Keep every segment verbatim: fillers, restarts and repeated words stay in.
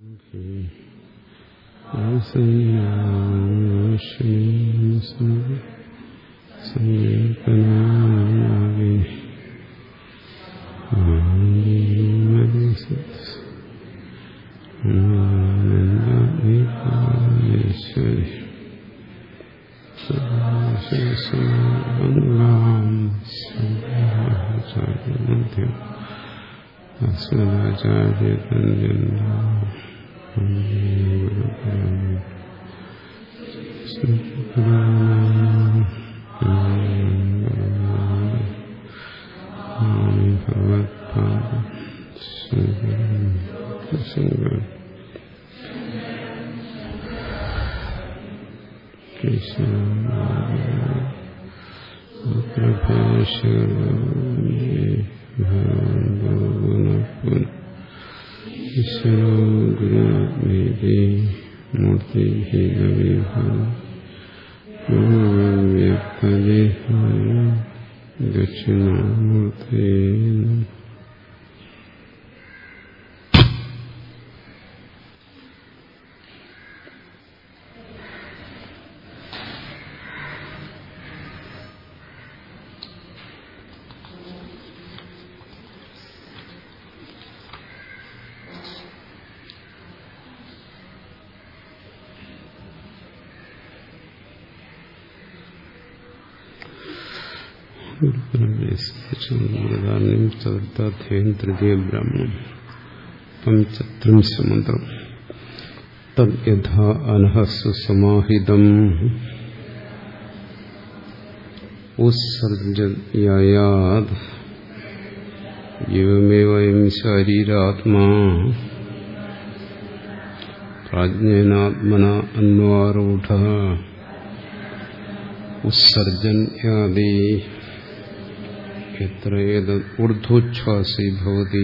ചതുർത്ഥാധ്യായം തൃതീയ ബ്രാഹ്മണം പഞ്ചത്രിംശ മന്ത്രം. തദ് യഥാ അനഹസു സമാഹിതം ഉത്സർജയായാത് ഏവമേവയം ശരീരാത്മാ പ്രാജ്ഞേനാത്മന അന്വാരൂഢഃ ഉത്സർജൻ യാതി യത്ര ഏതദ് ഊർധ്വോച്ഛ്വാസി ഭവതി.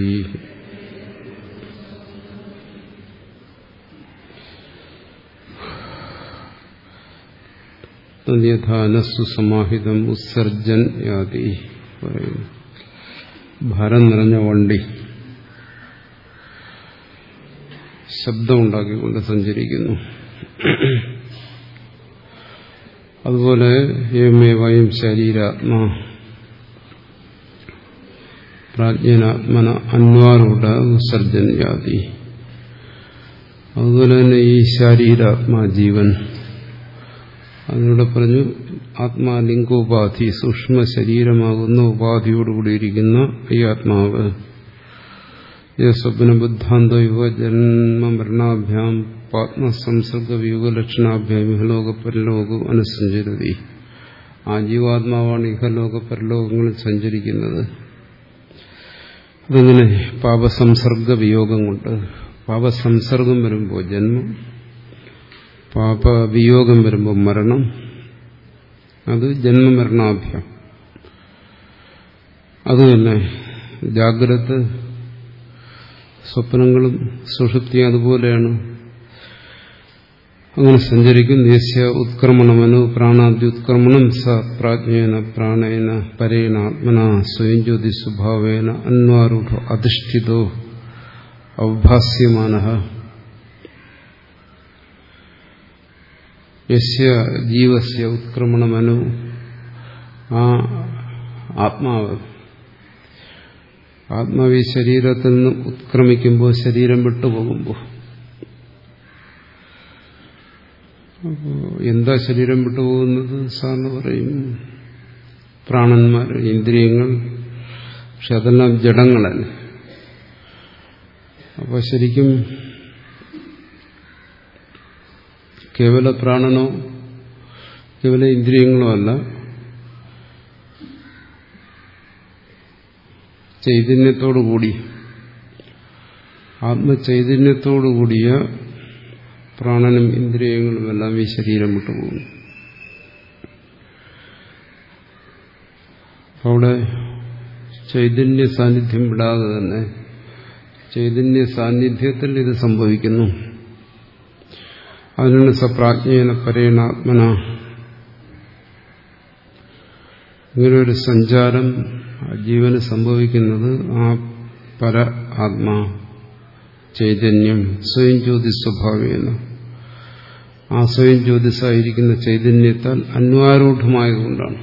തദ്യഥാ അനസ്സു സമാഹിതം ഉത്സർജൻ യാതി പറയുന്നു. ഭാരം നിറഞ്ഞ വണ്ടി ശബ്ദമുണ്ടാക്കിക്കൊണ്ട് സഞ്ചരിക്കുന്നു. അതുപോലെ ഏവമേവയം ശരീരാത്മാ പ്രാജ്ഞനാത്മന അന്വാരൂഢ ഉത്സർജൻ യാതി. അതുപോലെ തന്നെ ഈ ശരീരാത്മാ ജീവൻ, അതിലൂടെ പറഞ്ഞു ആത്മാലിംഗോപാധി, സൂക്ഷ്മ ശരീരമാകുന്ന ഉപാധിയോടുകൂടിയിരിക്കുന്ന ഈ ആത്മാവ് സ്വപ്നബുദ്ധാന്തോ യുവ ജന്മ മരണാഭ്യാം പാത്മസംസർഗ വ്യൂഹലക്ഷണാഭ്യാം ഇഹലോക പരലോകവും അനുസഞ്ചരതി. ആ ജീവാത്മാവാണ് ഇഹലോക പരലോകങ്ങളിൽ സഞ്ചരിക്കുന്നത്. അതങ്ങനെ പാപസംസർഗ വിയോഗം കൊണ്ട്, പാപസംസർഗം വരുമ്പോൾ ജന്മം, പാപവിയോഗം വരുമ്പോൾ മരണം, അത് ജന്മമരണാഭ്യം. അതുതന്നെ ജാഗ്രത സ്വപ്നങ്ങളും സുഷുപ്തി അതുപോലെയാണ്. അങ്ങനെ സഞ്ചരിക്കും. യസ്യ ഉത്ക്രമണമനു പ്രാണാദ്യുത്ക്രമണം സ പ്രാജ്ഞേന പ്രാണേന പരേണ ആത്മന സ്വയം ജ്യോതി സ്വഭാവേന അന്വാരൂഢോ അധിഷ്ഠിതോ അവഭാസ്യമാനഃ. യസ്യ ജീവസ്യ ഉത്ക്രമണമനു, ആ ആത്മാവ് ആത്മാവ് ഈ ശരീരത്തിൽ നിന്ന് ഉത്ക്രമിക്കുമ്പോൾ, ശരീരം വിട്ടുപോകുമ്പോൾ, അപ്പോൾ എന്താ ശരീരം വിട്ടുപോകുന്നത്? സാറിന് പറയും പ്രാണന്മാർ, ഇന്ദ്രിയങ്ങൾ, പക്ഷെ അതെല്ലാം ജഡങ്ങളല്ല. അപ്പോൾ ശരിക്കും കേവല പ്രാണനോ കേവല ഇന്ദ്രിയങ്ങളോ അല്ല, ചൈതന്യത്തോടുകൂടി, ആത്മചൈതന്യത്തോടുകൂടിയ പ്രാണനും ഇന്ദ്രിയങ്ങളും എല്ലാം ഈ ശരീരം വിട്ടുപോകുന്നു. അവിടെ ചൈതന്യ സാന്നിധ്യം വിടാതെ തന്നെ ചൈതന്യ സാന്നിധ്യത്തിൽ ഇത് സംഭവിക്കുന്നു. അതിനാണ് സപ്രാജ്ഞേന പരേണാത്മന. ഇങ്ങനൊരു സഞ്ചാരം ജീവന് സംഭവിക്കുന്നത് ആ പര ആത്മാ, ചൈതന്യം സ്വയം ജ്യോതി സ്വഭാവേന ആ സ്വയം ജ്യോതിസായിരിക്കുന്ന ചൈതന്യത്താൽ അന്വാരൂഢമായതുകൊണ്ടാണ്.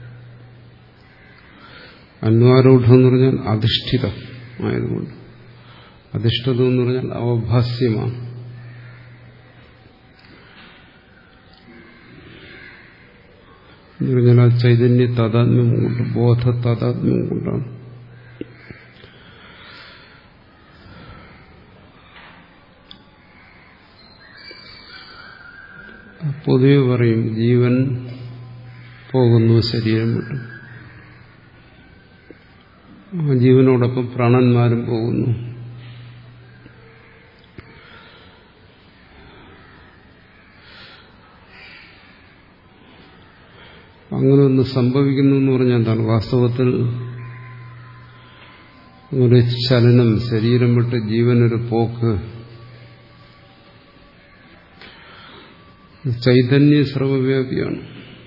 അന്വാരൂഢം എന്ന് പറഞ്ഞാൽ അധിഷ്ഠിതം ആയതുകൊണ്ട്. അധിഷ്ഠിതം എന്ന് പറഞ്ഞാൽ അവഭാസ്യമാണ്. എന്ന് പറഞ്ഞാൽ ആ ചൈതന്യ താതാത്മ്യം കൊണ്ട്, ബോധ താതാത്മ്യം കൊണ്ടാണ്. പൊതുവെ പറയും ജീവൻ പോകുന്നു ശരീരം വിട്ടു, ആ ജീവനോടൊപ്പം പ്രാണന്മാരും പോകുന്നു. അങ്ങനെ ഒന്ന് സംഭവിക്കുന്നു എന്ന് പറഞ്ഞാൽ എന്താണ്? വാസ്തവത്തിൽ ഒരു ചലനം, ശരീരം വിട്ട് ജീവനൊരു പോക്ക്, ചൈതന്യ സർവവ്യാപിയാണ്,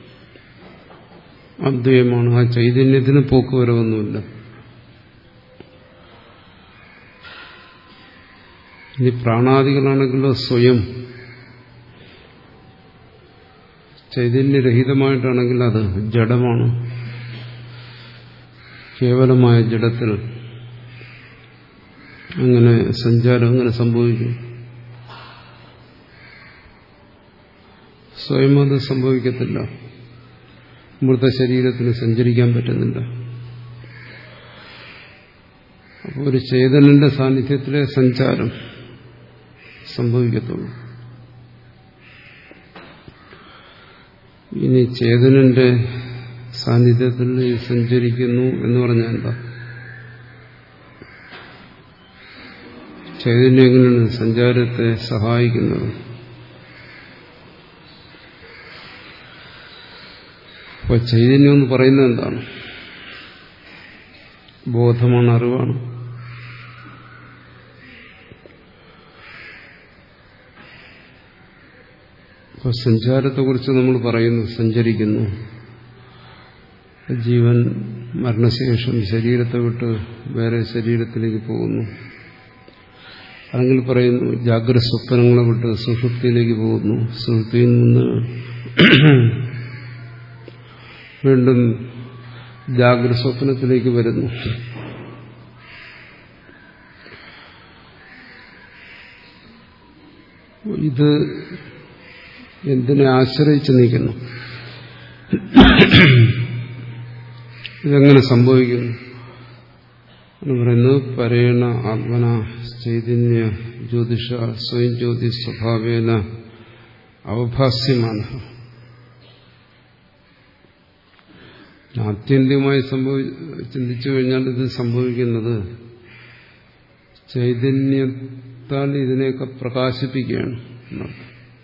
അദ്വയമാണ്. ആ ചൈതന്യത്തിന് പോക്ക് വരവൊന്നുമില്ല. ഇനി പ്രാണാദികളാണെങ്കിലോ സ്വയം ചൈതന്യരഹിതമായിട്ടാണെങ്കിൽ അത് ജഡമാണ്. കേവലമായ ജഡത്തിൽ അങ്ങനെ സഞ്ചാരം അങ്ങനെ സംഭവിക്കും. സ്വയം അത് സംഭവിക്കത്തില്ല. മൃതശരീരത്തിന് സഞ്ചരിക്കാൻ പറ്റുന്നില്ല. അപ്പോൾ ഒരു ചേതനന്റെ സാന്നിധ്യത്തിലെ സഞ്ചാരം സംഭവിക്കത്തുള്ളൂ. ഇനി ചേതനന്റെ സാന്നിധ്യത്തിൽ സഞ്ചരിക്കുന്നു എന്ന് പറഞ്ഞാൽ എന്താ? ചൈതന്യം എങ്ങനെയാണ് സഞ്ചാരത്തെ സഹായിക്കുന്നത്? അപ്പോൾ ചൈതന്യം എന്ന് പറയുന്നത് എന്താണ്? ബോധമാണ്, അറിവാണ്. അപ്പോൾ സഞ്ചാരത്തെക്കുറിച്ച് നമ്മൾ പറയുന്നു, സഞ്ചരിക്കുന്നു. ജീവൻ മരണശേഷം ശരീരത്തെ വിട്ട് വേറെ ശരീരത്തിലേക്ക് പോകുന്നു. അല്ലെങ്കിൽ പറയുന്നു ജാഗ്രത സ്വപ്നങ്ങളെ വിട്ട് സുഷുപ്തിയിലേക്ക് പോകുന്നു. സുഷുപ്തിയിൽ നിന്ന് വീണ്ടും ജാഗ്രത സ്വപ്നത്തിലേക്ക് വരുന്നു. ഇത് എന്തിനെ ആശ്രയിച്ച് നിൽക്കുന്നു? ഇതെങ്ങനെ സംഭവിക്കുന്നു എന്ന് പറയുന്നത് പരേണ ആത്മന ചൈതന്യ ജ്യോതിഷ സ്വയം ജ്യോതി സ്വഭാവേന അവഭാസ്യമാണ്. ആത്യന്തികമായി സംഭവി ചിന്തിച്ചു കഴിഞ്ഞാൽ ഇത് സംഭവിക്കുന്നത് ചൈതന്യത്താൽ ഇതിനെയൊക്കെ പ്രകാശിപ്പിക്കുകയാണ് എന്നർത്ഥം.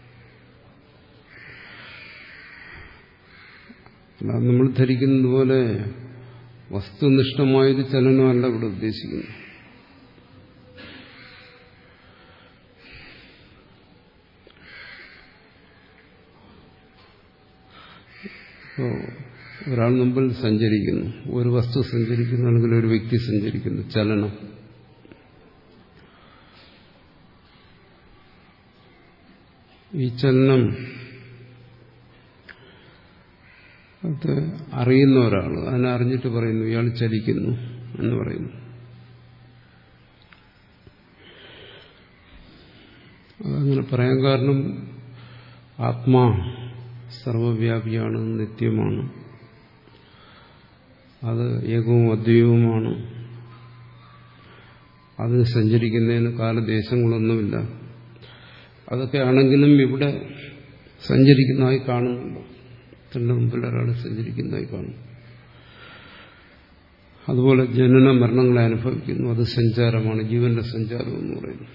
അല്ലാതെ നമ്മൾ ധരിക്കുന്നത് പോലെ വസ്തുനിഷ്ഠമായൊരു ചലനമല്ല ഇവിടെ ഉദ്ദേശിക്കുന്നു. ഇപ്പോൾ ഒരാൾ മുമ്പിൽ സഞ്ചരിക്കുന്നു, ഒരു വസ്തു സഞ്ചരിക്കുന്നു, അല്ലെങ്കിൽ ഒരു വ്യക്തി സഞ്ചരിക്കുന്നു, ചലനം. ഈ ചലനം അത് അറിയുന്ന ഒരാൾ അതിനെ അറിഞ്ഞിട്ട് പറയുന്നു ഇയാൾ ചലിക്കുന്നു എന്ന് പറയുന്നു. അതങ്ങനെ പറയാൻ കാരണം ആത്മാ സർവവ്യാപിയാണ്, നിത്യമാണ്, അത് ഏകവും അദ്വൈതവുമാണ്. അത് സഞ്ചരിക്കുന്നതിന് കാലദേശങ്ങളൊന്നുമില്ല. അതൊക്കെ ആണെങ്കിലും ഇവിടെ സഞ്ചരിക്കുന്നതായി കാണുന്നുണ്ട്. തന്റെ മുമ്പിൽ ഒരാൾ സഞ്ചരിക്കുന്നതായി കാണും. അതുപോലെ ജനന മരണങ്ങളെ അനുഭവിക്കുന്നു, അത് സഞ്ചാരമാണ്, ജീവന്റെ സഞ്ചാരം എന്ന് പറയുന്നു.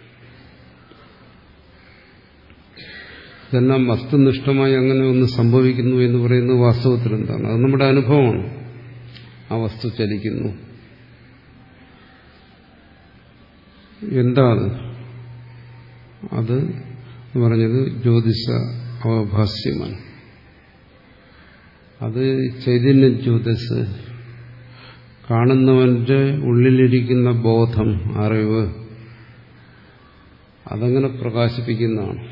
ഇതെല്ലാം വസ്തുനിഷ്ഠമായി അങ്ങനെ ഒന്ന് സംഭവിക്കുന്നു എന്ന് പറയുന്നത് വാസ്തവത്തിൽ എന്താണ്? അത് നമ്മുടെ അനുഭവമാണ്. ആ വസ്തു ചലിക്കുന്നു. എന്താണ് അത് എന്ന് പറഞ്ഞത്? ജ്യോതിഷ അവഭാസ്യമാണ്. അത് ചൈതന്യ ജ്യോതിസ്, കാണുന്നവന്റെ ഉള്ളിലിരിക്കുന്ന ബോധം, അറിവ്, അതങ്ങനെ പ്രകാശിപ്പിക്കുന്നതാണ്.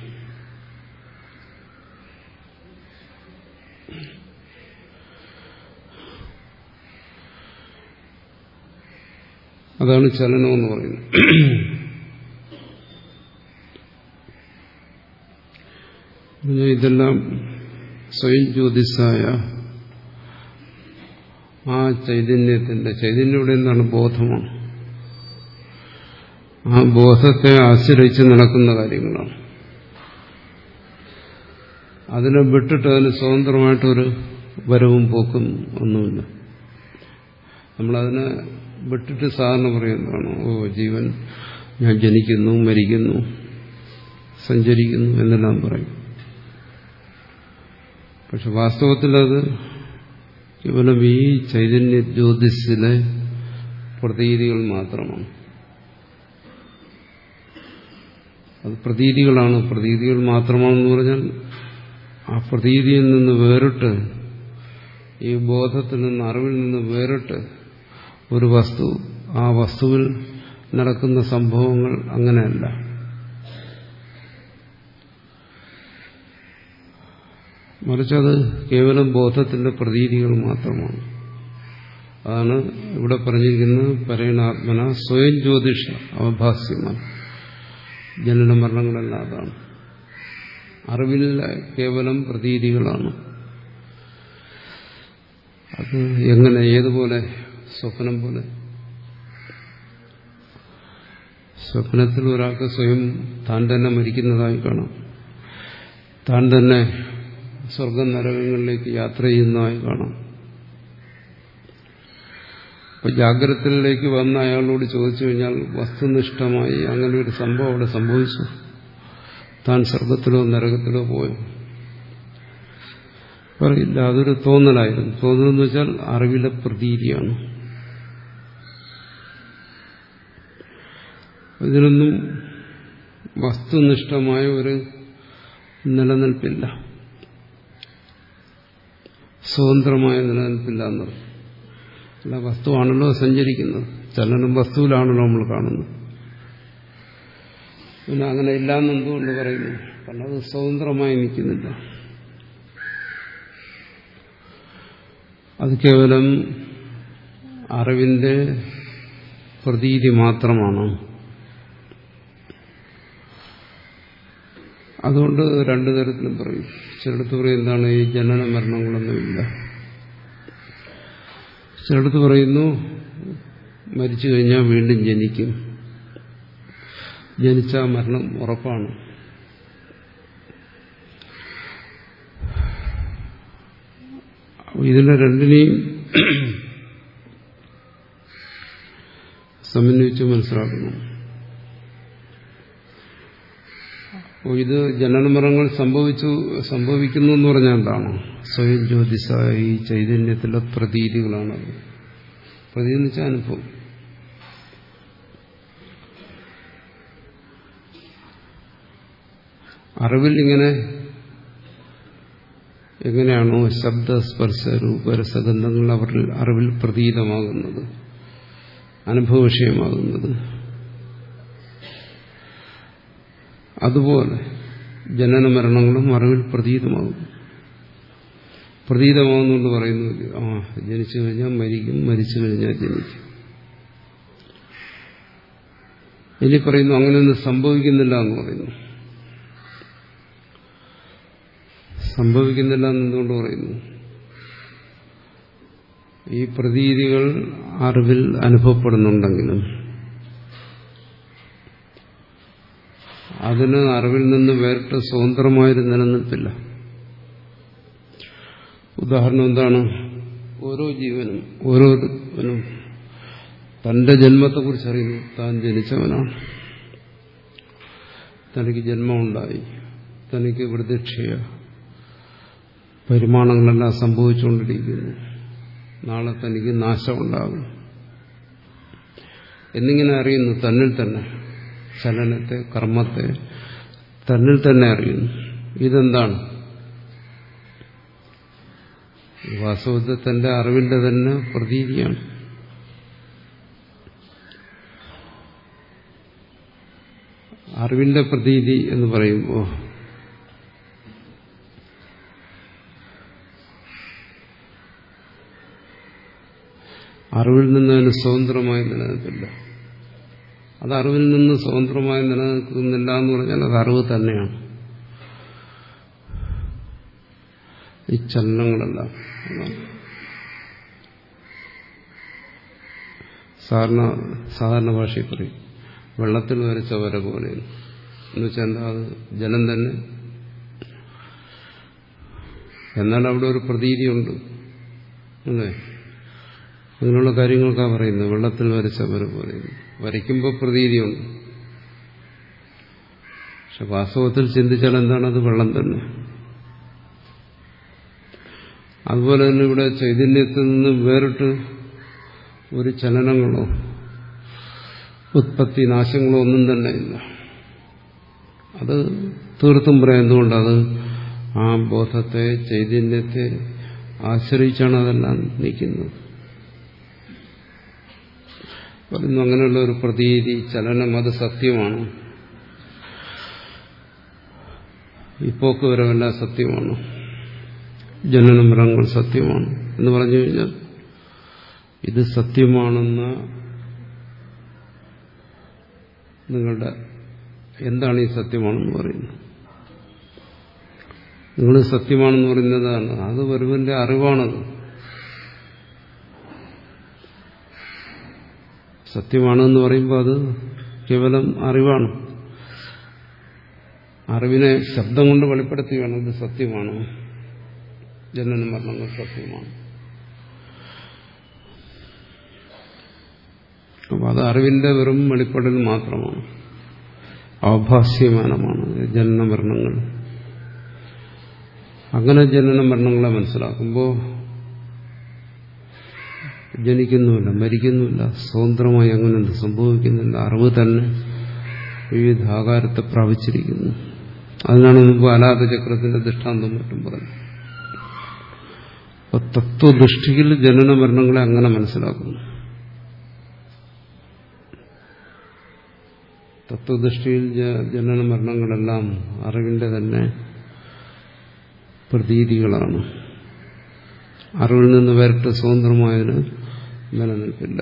അതാണ് ചലനമെന്ന് പറയുന്നത്. ഇതെല്ലാം സ്വയം ജ്യോതിസായ ആ ചൈതന്യത്തിന്റെ, ചൈതന്യം ഇവിടെ എന്താണ്? ബോധമാണ്. ആ ബോധത്തെ ആശ്രയിച്ച് നടക്കുന്ന കാര്യങ്ങളാണ്. അതിനെ വിട്ടിട്ട് അതിന് സ്വതന്ത്രമായിട്ടൊരു വരവും പോക്കും ഒന്നുമില്ല. നമ്മളതിനെ വിട്ടിട്ട് സാധാരണ പറയുന്നതാണ്, ഓ ജീവൻ ഞാൻ ജനിക്കുന്നു, മരിക്കുന്നു, സഞ്ചരിക്കുന്നു എന്നെല്ലാം പറയും. പക്ഷെ വാസ്തവത്തിൽ അത് കേവലം ഈ ചൈതന്യ ജ്യോതിസിലെ പ്രതീതികൾ മാത്രമാണ്. അത് പ്രതീതികളാണ്. പ്രതീതികൾ മാത്രമാണെന്ന് പറഞ്ഞാൽ ആ പ്രതീതിയിൽ നിന്ന് വേറിട്ട്, ഈ ബോധത്തിൽ നിന്ന്, അറിവിൽ നിന്ന് വേറിട്ട് ഒരു വസ്തു, ആ വസ്തുവിൽ നടക്കുന്ന സംഭവങ്ങൾ അങ്ങനെയല്ല. മറിച്ചത് കേവലം ബോധത്തിന്റെ പ്രതീതികൾ മാത്രമാണ്. അതാണ് ഇവിടെ പറഞ്ഞിരിക്കുന്നത്. പരേണാത്മന സ്വയം ജ്യോതിഷ അവഭാസ്യമാണ്. ജനന മരണങ്ങളെല്ലാം അതാണ്. അറിവിൽ കേവലം പ്രതീതികളാണ്. അത് എങ്ങനെ, ഏതുപോലെ? സ്വപ്നം പോലെ. സ്വപ്നത്തിൽ ഒരാൾക്ക് സ്വയം താൻ തന്നെ മരിക്കുന്നതായി കാണാം, താൻ തന്നെ സ്വർഗ നരകങ്ങളിലേക്ക് യാത്ര ചെയ്യുന്നതായി കാണാം. അപ്പൊ ജാഗ്രതയിലേക്ക് വന്ന അയാളോട് ചോദിച്ചു കഴിഞ്ഞാൽ വസ്തുനിഷ്ഠമായി അങ്ങനെ ഒരു സംഭവം അവിടെ സംഭവിച്ചു, താൻ സ്വർഗത്തിലോ നരകത്തിലോ പോയോ? പറയില്ല, അതൊരു തോന്നലായിരുന്നു. തോന്നലെന്ന് വെച്ചാൽ അറിവിലെ പ്രതീതിയാണ്. ഇതിനൊന്നും വസ്തുനിഷ്ഠമായ ഒരു നിലനിൽപ്പില്ല, സ്വതന്ത്രമായ നിലനിൽപ്പില്ല എന്നത്. അല്ല, വസ്തുവാണല്ലോ സഞ്ചരിക്കുന്നത്, ചലനം വസ്തുവിലാണല്ലോ നമ്മൾ കാണുന്നത്. പിന്നെ അങ്ങനെ ഇല്ലാന്ന് എന്തുകൊണ്ട് പറയുന്നു? കാരണം അത് സ്വതന്ത്രമായി നിൽക്കുന്നില്ല. അത് കേവലം അറിവിന്റെ പ്രതീതി മാത്രമാണ്. അതുകൊണ്ട് രണ്ടു തരത്തിലും പറയും. ചിലടത്ത് പറയും എന്താണ്, ഈ ജനന മരണങ്ങളൊന്നുമില്ല. ചിലടത്ത് പറയുന്നു മരിച്ചു കഴിഞ്ഞാൽ വീണ്ടും ജനിക്കും, ജനിച്ചാൽ മരണം ഉറപ്പാണ്. ഇതിനെ രണ്ടിനെയും സമന്വയിച്ച് മനസ്സിലാക്കുന്നു. അപ്പോൾ ഇത് ജനനമരണങ്ങൾ സംഭവിച്ചു സംഭവിക്കുന്നു എന്ന് പറഞ്ഞാൽ എന്താണ്? സ്വയം ജ്യോതിസായ ഈ ചൈതന്യത്തിലെ പ്രതീതികളാണത്. പ്രതീതി എന്ന് വെച്ചാൽ അനുഭവം. അറിവിൽ ഇങ്ങനെ എങ്ങനെയാണോ ശബ്ദ സ്പർശ രൂപ രസഗന്ധങ്ങൾ അവരിൽ അറിവിൽ പ്രതീതമാകുന്നത്, അനുഭവ വിഷയമാകുന്നത്, അതുപോലെ ജനന മരണങ്ങളും അറിവിൽ പ്രതീതമാകുന്നു. പ്രതീതമാകുന്നുകൊണ്ട് പറയുന്നു, ആ ജനിച്ചു കഴിഞ്ഞാൽ മരിക്കും, മരിച്ചു കഴിഞ്ഞാൽ ജനിക്കും. ഇനി പറയുന്നു അങ്ങനെയൊന്നും സംഭവിക്കുന്നില്ല എന്ന് പറയുന്നു. സംഭവിക്കുന്നില്ല എന്നെന്തുകൊണ്ട് പറയുന്നു? ഈ പ്രതീതികൾ അറിവിൽ അനുഭവപ്പെടുന്നുണ്ടെങ്കിലും അതിന് അറിവിൽ നിന്ന് വേറിട്ട് സ്വതന്ത്രമായൊരു നിലനിൽപ്പില്ല. ഉദാഹരണം എന്താണ്? ഓരോ ജീവനും ഓരോരുവനും തന്റെ ജന്മത്തെക്കുറിച്ച് അറിയുന്നു. താൻ ജനിച്ചവനാണ്, തനിക്ക് ജന്മമുണ്ടായി, തനിക്ക് വൃദ്ധിക്ഷയ പരിമാണങ്ങളെല്ലാം സംഭവിച്ചുകൊണ്ടിരിക്കുന്നു, നാളെ തനിക്ക് നാശമുണ്ടാകും എന്നിങ്ങനെ അറിയുന്നു. തന്നിൽ തന്നെ ചലനത്തെ, കർമ്മത്തെ തന്നിൽ തന്നെ അറിയുന്നു. ഇതെന്താണ്? വാസ്തവത്തിൽ തന്റെ അറിവിന്റെ തന്നെ പ്രതീതിയാണ്. അറിവിന്റെ പ്രതീതി എന്ന് പറയുമ്പോൾ അറിവിൽ നിന്ന് അതിന് സ്വതന്ത്രമായി നിലനിൽക്കില്ല. അത് അറിവിൽ നിന്ന് സ്വതന്ത്രമായി നിലനിൽക്കുന്നില്ല എന്ന് പറഞ്ഞാൽ അത് അറിവ് തന്നെയാണ്. ഈ ചലനങ്ങളെല്ലാം സാധാരണ സാധാരണ ഭാഷയിൽ പറയും വെള്ളത്തിൽ വരച്ച വര പോലെ എന്ന് വെച്ചാൽ എന്താ, അത് ജലം തന്നെ. എന്നാൽ അവിടെ ഒരു പ്രതീതിയുണ്ട് അല്ലേ? അങ്ങനെയുള്ള കാര്യങ്ങൾക്കാണ് പറയുന്നത് വെള്ളത്തിൽ വരച്ച വര പോലെ. വരയ്ക്കുമ്പോൾ പ്രതീതിയുണ്ട്, പക്ഷെ വാസ്തവത്തിൽ ചിന്തിച്ചാൽ എന്താണ്, അത് വെള്ളം തന്നെ. അതുപോലെ തന്നെ ഇവിടെ ചൈതന്യത്തിൽ നിന്ന് വേറിട്ട് ഒരു ചലനങ്ങളോ ഉത്പത്തി നാശങ്ങളോ ഒന്നും തന്നെ ഇല്ല. അത് തീർത്തും പറയാം. എന്തുകൊണ്ടത് ആ ബോധത്തെ ചൈതന്യത്തെ ആശ്രയിച്ചാണ് അതെല്ലാം നിൽക്കുന്നത്. പറയുന്നു അങ്ങനെയുള്ള ഒരു പ്രതീതി ചലനം അത് സത്യമാണ്. ഈ പോക്കുവരവെല്ലാം സത്യമാണ്, ജനന മരണങ്ങൾ സത്യമാണ് എന്ന് പറഞ്ഞു കഴിഞ്ഞാൽ ഇത് സത്യമാണെന്ന നിങ്ങളുടെ എന്താണ് ഈ സത്യമാണെന്ന് പറയുന്നത്? നിങ്ങൾ സത്യമാണെന്ന് പറയുന്നതാണ്, അത് ഒരുവന്റെ അറിവാണത്. സത്യമാണെന്ന് പറയുമ്പോൾ അത് കേവലം അറിവാണ്. അറിവിനെ ശബ്ദം കൊണ്ട് വെളിപ്പെടുത്തുകയാണ്, ഇത് സത്യമാണ്, ജനന മരണങ്ങൾ സത്യമാണ്. അപ്പോൾ അത് അറിവിന്റെ വെറും വെളിപ്പെടൽ മാത്രമാണ്, അവഭാസ്യമാനമാണ് ജനന മരണങ്ങൾ. അങ്ങനെ ജനന മരണങ്ങളെ മനസ്സിലാക്കുമ്പോൾ ജനിക്കുന്നുമില്ല, മരിക്കുന്നുമില്ല, സ്വതന്ത്രമായി അങ്ങനെ എന്ത് സംഭവിക്കുന്നില്ല. അറിവ് തന്നെ വിവിധ ആകാരത്തെ പ്രാപിച്ചിരിക്കുന്നു. അതിനാണ് മുമ്പ് അലാദ ചക്രത്തിന്റെ ദൃഷ്ടാന്തം മറ്റും പറഞ്ഞു. അപ്പൊ തത്വദൃഷ്ടിയിൽ ജനന മരണങ്ങളെ അങ്ങനെ മനസ്സിലാക്കുന്നു. തത്വദൃഷ്ടിയിൽ ജനന മരണങ്ങളെല്ലാം അറിവിന്റെ തന്നെ പ്രതീതികളാണ്. അറിവിൽ നിന്ന് വേറിട്ട് സ്വതന്ത്രമായതിന് നിലനിൽപ്പില്ല.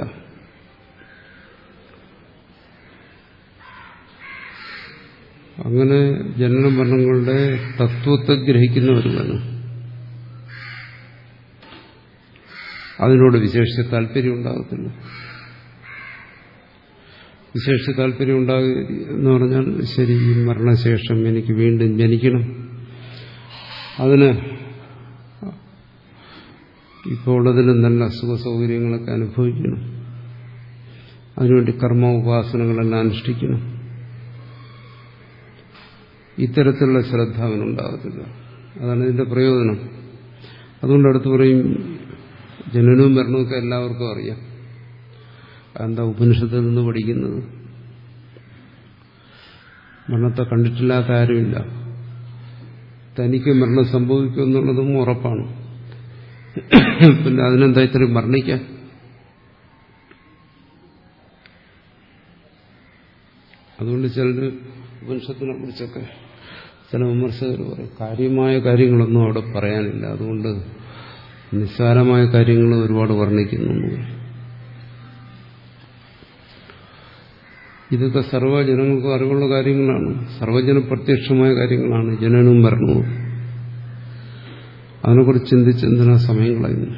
അങ്ങനെ ജനന മരണങ്ങളുടെ തത്വത്തെ ഗ്രഹിക്കുന്നവരുമാണ്. അതിനോട് വിശേഷിച്ച താല്പര്യം ഉണ്ടാകത്തില്ല. വിശേഷിച്ച താല്പര്യം ഉണ്ടാകുക എന്ന് പറഞ്ഞാൽ ശരി, ഈ മരണശേഷം എനിക്ക് വീണ്ടും ജനിക്കണം, അതിന് ഇപ്പോൾ ഉള്ളതിലും നല്ല സുഖ സൗകര്യങ്ങളൊക്കെ അനുഭവിക്കണം, അതിനുവേണ്ടി കർമ്മ ഉപാസനകളെല്ലാം അനുഷ്ഠിക്കണം, ഇത്തരത്തിലുള്ള ശ്രദ്ധ അവനുണ്ടാകത്തില്ല. അതാണ് ഇതിന്റെ പ്രയോജനം. അതുകൊണ്ട് അടുത്ത് പറയും ജനനവും മരണമൊക്കെ എല്ലാവർക്കും അറിയാം. എന്താ ഉപനിഷത്തിൽ നിന്ന് പഠിക്കുന്നത്? മരണത്തെ കണ്ടിട്ടില്ലാത്ത ആരുമില്ല. തനിക്ക് മരണം സംഭവിക്കും എന്നുള്ളതും ഉറപ്പാണ്. പിന്നെ അതിനെന്താ ഇത്രയും വർണ്ണിക്കാൻ? അതുകൊണ്ട് ചിലർ ഉപനിഷത്തിനെ കുറിച്ചൊക്കെ ചില വിമർശകർ പറയും കാര്യമായ കാര്യങ്ങളൊന്നും അവിടെ പറയാനില്ല, അതുകൊണ്ട് നിസ്സാരമായ കാര്യങ്ങൾ ഒരുപാട് വർണ്ണിക്കുന്നു. ഇതൊക്കെ സർവ്വജനങ്ങൾക്കും അറിവുള്ള കാര്യങ്ങളാണ്, സർവ്വജന പ്രത്യക്ഷമായ കാര്യങ്ങളാണ് ജനനവും മരണവും. അതിനെക്കുറിച്ച് ചിന്തിച്ച് എന്തിനാ സമയം കളയുന്നു?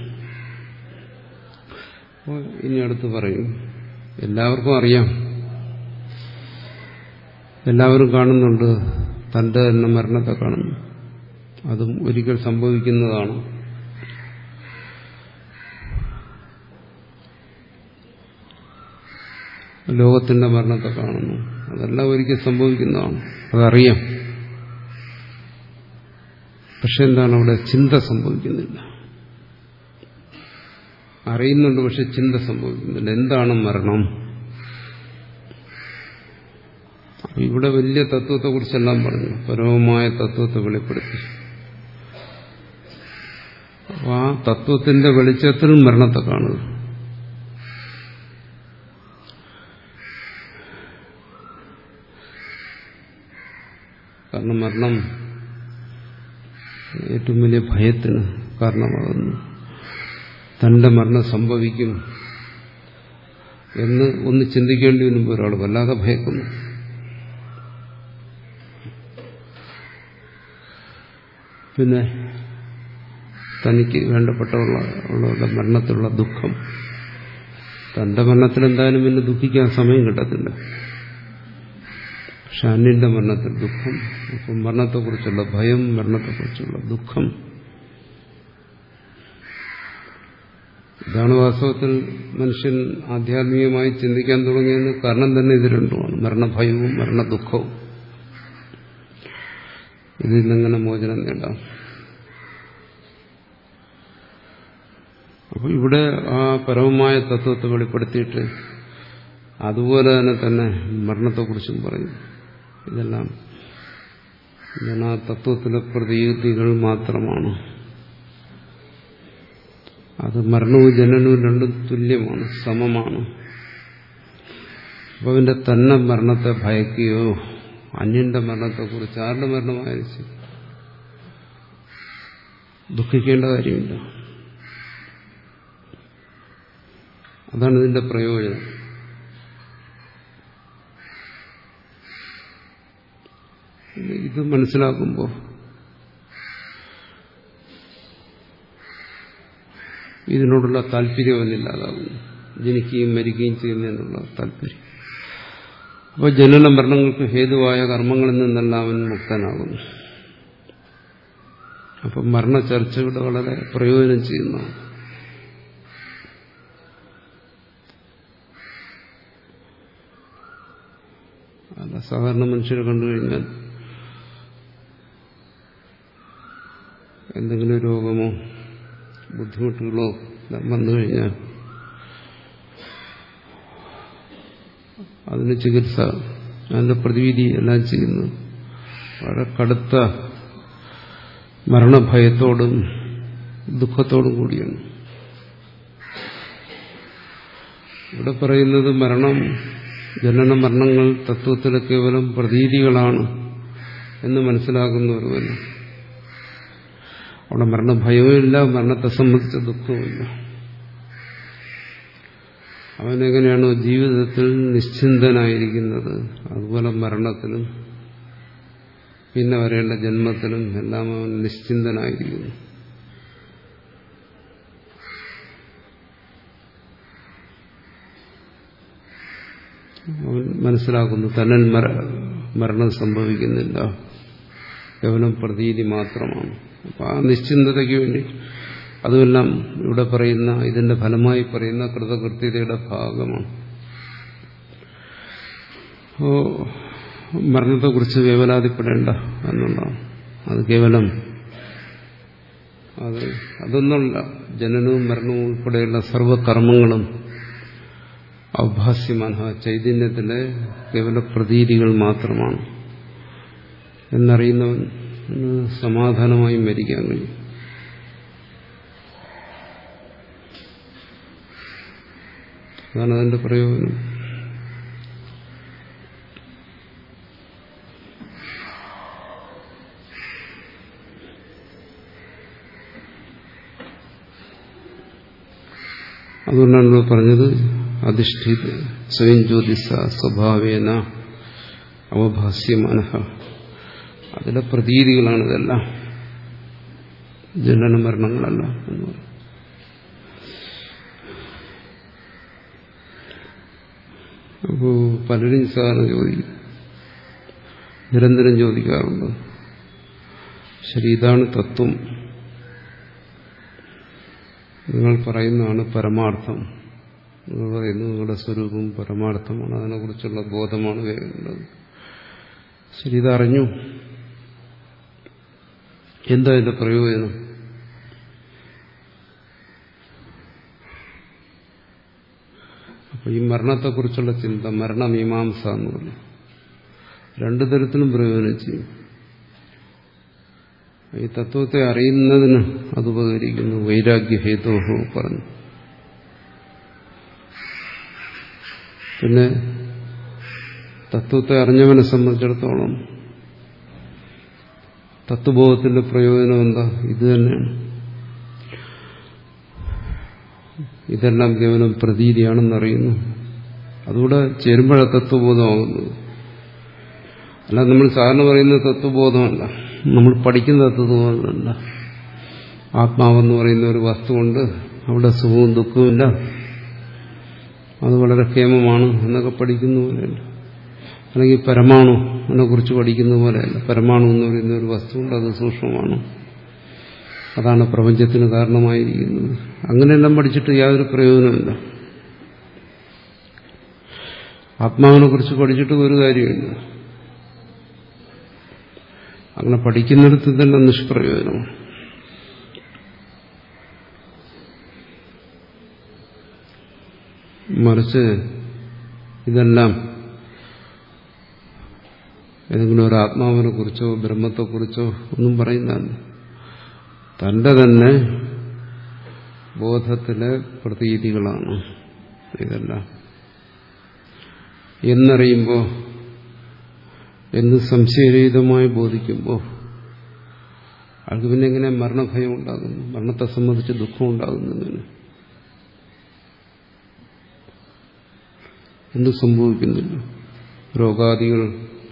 ഇനി അടുത്ത് പറയും എല്ലാവർക്കും അറിയാം, എല്ലാവരും കാണുന്നുണ്ട്, തന്റെ തന്നെ മരണത്തെ കാണുന്നു, അതും ഒരിക്കൽ സംഭവിക്കുന്നതാണ്. ലോകത്തിന്റെ മരണത്തെ കാണുന്നു, അതെല്ലാം ഒരിക്കൽ സംഭവിക്കുന്നതാണ്, അതറിയാം. പക്ഷെ എന്താണ് അവിടെ? ചിന്ത സംഭവിക്കുന്നില്ല. അറിയുന്നുണ്ട്, പക്ഷെ ചിന്ത സംഭവിക്കുന്നില്ല. എന്താണ് മരണം? ഇവിടെ വലിയ തത്വത്തെക്കുറിച്ചെല്ലാം പറഞ്ഞു, പരമമായ തത്വത്തെ വെളിപ്പെടുത്തി. അപ്പൊ ആ തത്വത്തിന്റെ വെളിച്ചത്തിൽ മരണത്തെ കാണുക. കാരണം മരണം ഏറ്റവും വലിയ ഭയത്തിന് കാരണമാകുന്നു. തന്റെ മരണം സംഭവിക്കും എന്ന് ഒന്ന് ചിന്തിക്കേണ്ടി വരുമ്പോൾ ഒരാൾ വല്ലാതെ ഭയക്കുന്നു. പിന്നെ തനിക്ക് വേണ്ടപ്പെട്ടവരുടെ മരണത്തിലുള്ള ദുഃഖം, തന്റെ മരണത്തിൽ എന്തായാലും പിന്നെ ദുഃഖിക്കാൻ സമയം കിട്ടത്തില്ല. പക്ഷെ അന്യന്റെ മരണത്തിൽ ദുഃഖം, അപ്പം മരണത്തെക്കുറിച്ചുള്ള ഭയം, മരണത്തെക്കുറിച്ചുള്ള ദുഃഖം, ഇതാണ് വാസ്തവത്തിൽ മനുഷ്യൻ ആധ്യാത്മികമായി ചിന്തിക്കാൻ തുടങ്ങിയതിന് കാരണം തന്നെ ഇത് രണ്ടുമാണ്, മരണഭയവും മരണദുഃഖവും. ഇതിൽ നിന്നെങ്ങനെ മോചനം നേടാം? അപ്പോൾ ഇവിടെ ആ പരമമായ തത്വത്തെ വെളിപ്പെടുത്തിയിട്ട് അതുപോലെ തന്നെ തന്നെ മരണത്തെക്കുറിച്ചും പറയും. ഇതെല്ലാം ഇതാണ് ആ തത്വത്തിലെ പ്രതീതികൾ മാത്രമാണ്. അത് മരണവും ജനനവും രണ്ടും തുല്യമാണ്, സമമാണ്. അപ്പോൾ അവന്റെ തന്നെ മരണത്തെ ഭയക്കുകയോ അന്യന്റെ മരണത്തെക്കുറിച്ച് ആരുടെ മരണമായിരിക്കും ദുഃഖിക്കേണ്ട കാര്യമില്ല. അതാണ് ഇതിന്റെ പ്രയോജനം. ഇത് മനസ്സിലാക്കുമ്പോൾ ഇതിനോടുള്ള താല്പര്യമൊന്നുമില്ലാതാകുന്നു, ജനിക്കുകയും മരിക്കുകയും ചെയ്യുന്നതിനുള്ള താല്പര്യം. അപ്പോൾ ജനന മരണങ്ങൾക്ക് ഹേതുവായ കർമ്മങ്ങളിൽ നിന്നെല്ലാം അവൻ മുക്തനാകുന്നു. അപ്പം മരണ ചർച്ചയുടെ വളരെ പ്രയോജനം ചെയ്യുന്നതാണ്. അല്ല, സാധാരണ മനുഷ്യരെ കണ്ടുകഴിഞ്ഞാൽ എന്തെങ്കിലും രോഗമോ ബുദ്ധിമുട്ടുകളോ വന്നു കഴിഞ്ഞാൽ അതിന് ചികിത്സ, അതിന്റെ പ്രതിവിധി എല്ലാം ചെയ്യുന്നു വളരെ കടുത്ത മരണഭയത്തോടും ദുഃഖത്തോടും കൂടിയാണ്. ഇവിടെ പറയുന്നത് മരണം, ജനന മരണങ്ങൾ തത്വത്തിൽ കേവലം പ്രതീതികളാണ് എന്ന് മനസ്സിലാക്കുന്ന ഒരുവന് അവിടെ മരണഭയവുമില്ല, മരണത്തെ സംബന്ധിച്ച ദുഃഖവുമില്ല. അവനെങ്ങനെയാണോ ജീവിതത്തിൽ നിശ്ചിന്തനായിരിക്കുന്നത് അതുപോലെ മരണത്തിലും പിന്നെ വരേണ്ട ജന്മത്തിലും എല്ലാം അവൻ നിശ്ചിന്തനായിരിക്കുന്നു. അവൻ മനസ്സിലാക്കുന്നു തന്നൻ മരണം സംഭവിക്കുന്നില്ല, കേവലം പ്രതീതി മാത്രമാണ്. അപ്പം ആ നിശ്ചിന്തതയ്ക്ക് വേണ്ടി അതുമെല്ലാം ഇവിടെ പറയുന്ന, ഇതിന്റെ ഫലമായി പറയുന്ന കൃതകൃത്യതയുടെ ഭാഗമാണ്. ഓ മരണത്തെക്കുറിച്ച് വേവലാതിപ്പെടേണ്ട എന്നുള്ളതാണ്. അത് കേവലം അത് അതൊന്നുമല്ല. ജനനവും മരണവും ഉൾപ്പെടെയുള്ള സർവകർമ്മങ്ങളും ഔഭാസ്യമാന ചൈതന്യത്തിലെ കേവല പ്രതീതികൾ മാത്രമാണ് എന്നറിയുന്നവൻ സമാധാനമായി മരിക്കാൻ കഴിയും. അതാണ് അതിന്റെ പ്രയോജനം. അതുകൊണ്ടാണ് നമ്മൾ പറഞ്ഞത് അധിഷ്ഠിത സ്വയം ജ്യോതിസ സ്വഭാവേന അവഭാസ്യമാനഃ. അതിലെ പ്രതീതികളാണ് ഇതെല്ലാം, ജനന മരണങ്ങളല്ല എന്ന് പറയും. അപ്പോൾ പലരും സാധാരണ ചോദിക്കും, നിരന്തരം ചോദിക്കാറുണ്ട്, ശരി ഇതാണ് തത്വം, നിങ്ങൾ പറയുന്നതാണ് പരമാർത്ഥം, നിങ്ങൾ പറയുന്നു നിങ്ങളുടെ സ്വരൂപം പരമാർത്ഥമാണ്, അതിനെക്കുറിച്ചുള്ള ബോധമാണ് വേണ്ടത്. ശരി, ഇതറിഞ്ഞു, എന്താ ഇതിന്റെ പ്രയോജനം? അപ്പൊ ഈ മരണത്തെക്കുറിച്ചുള്ള ചിന്ത, മരണമീമാംസ എന്ന് പറഞ്ഞു, രണ്ടു തരത്തിലും പ്രയോജനം ചെയ്യും. ഈ തത്വത്തെ അറിയുന്നതിന് അത് ഉപകരിക്കുന്നു. വൈരാഗ്യഹേതോഹോ പറഞ്ഞു. പിന്നെ തത്വത്തെ അറിഞ്ഞവനെ സംബന്ധിച്ചിടത്തോളം തത്വബോധത്തിന്റെ പ്രയോജനം എന്താ? ഇത് തന്നെയാണ്. ഇതെല്ലാം കേവലം പ്രതീതിയാണെന്നറിയുന്നു. അതുകൂടെ ചേരുമ്പോഴാണ് തത്വബോധമാകുന്നത്. അല്ല നമ്മൾ സാധാരണ പറയുന്നത് തത്വബോധമല്ല, നമ്മൾ പഠിക്കുന്ന തത്വബോധമല്ല. ആത്മാവെന്ന് പറയുന്ന ഒരു വസ്തുവുണ്ട്, അവിടെ സുഖവും ദുഃഖവുമില്ല, അത് വളരെ ക്ഷേമമാണ് എന്നൊക്കെ പഠിക്കുന്ന പോലെയല്ല. അല്ലെങ്കിൽ പരമാണു അതിനെ കുറിച്ച് പഠിക്കുന്ന പോലെയല്ല. പരമാണു എന്ന് പറയുന്ന ഒരു വസ്തുവുണ്ട്, അത് സൂക്ഷ്മമാണ്, അതാണ് പ്രപഞ്ചത്തിന് കാരണമായിരിക്കുന്നത്. അങ്ങനെയെല്ലാം പഠിച്ചിട്ട് യാതൊരു പ്രയോജനമില്ല. ആത്മാവിനെ കുറിച്ച് പഠിച്ചിട്ട് ഒരു കാര്യമില്ല. അങ്ങനെ പഠിക്കുന്നിടത്ത് തന്നെ നിഷ്പ്രയോജനമാണ്. മറിച്ച് ഇതെല്ലാം ഏതെങ്കിലും ഒരു ആത്മാവിനെ കുറിച്ചോ ബ്രഹ്മത്തെക്കുറിച്ചോ ഒന്നും പറയുന്നതല്ല. തന്റെ തന്നെ ബോധത്തിലെ പ്രതീതികളാണ് ഇതെല്ലാം എന്നറിയുമ്പോൾ, എന്ന് സംശയരഹിതമായി ബോധിക്കുമ്പോൾ ആൾക്ക് പിന്നെ എങ്ങനെ മരണഭയം ഉണ്ടാകുന്നു? മരണത്തെ സംബന്ധിച്ച് ദുഃഖം ഉണ്ടാകുന്നതിന് എന്ത് സംഭവിക്കുന്നില്ല. രോഗാദികൾ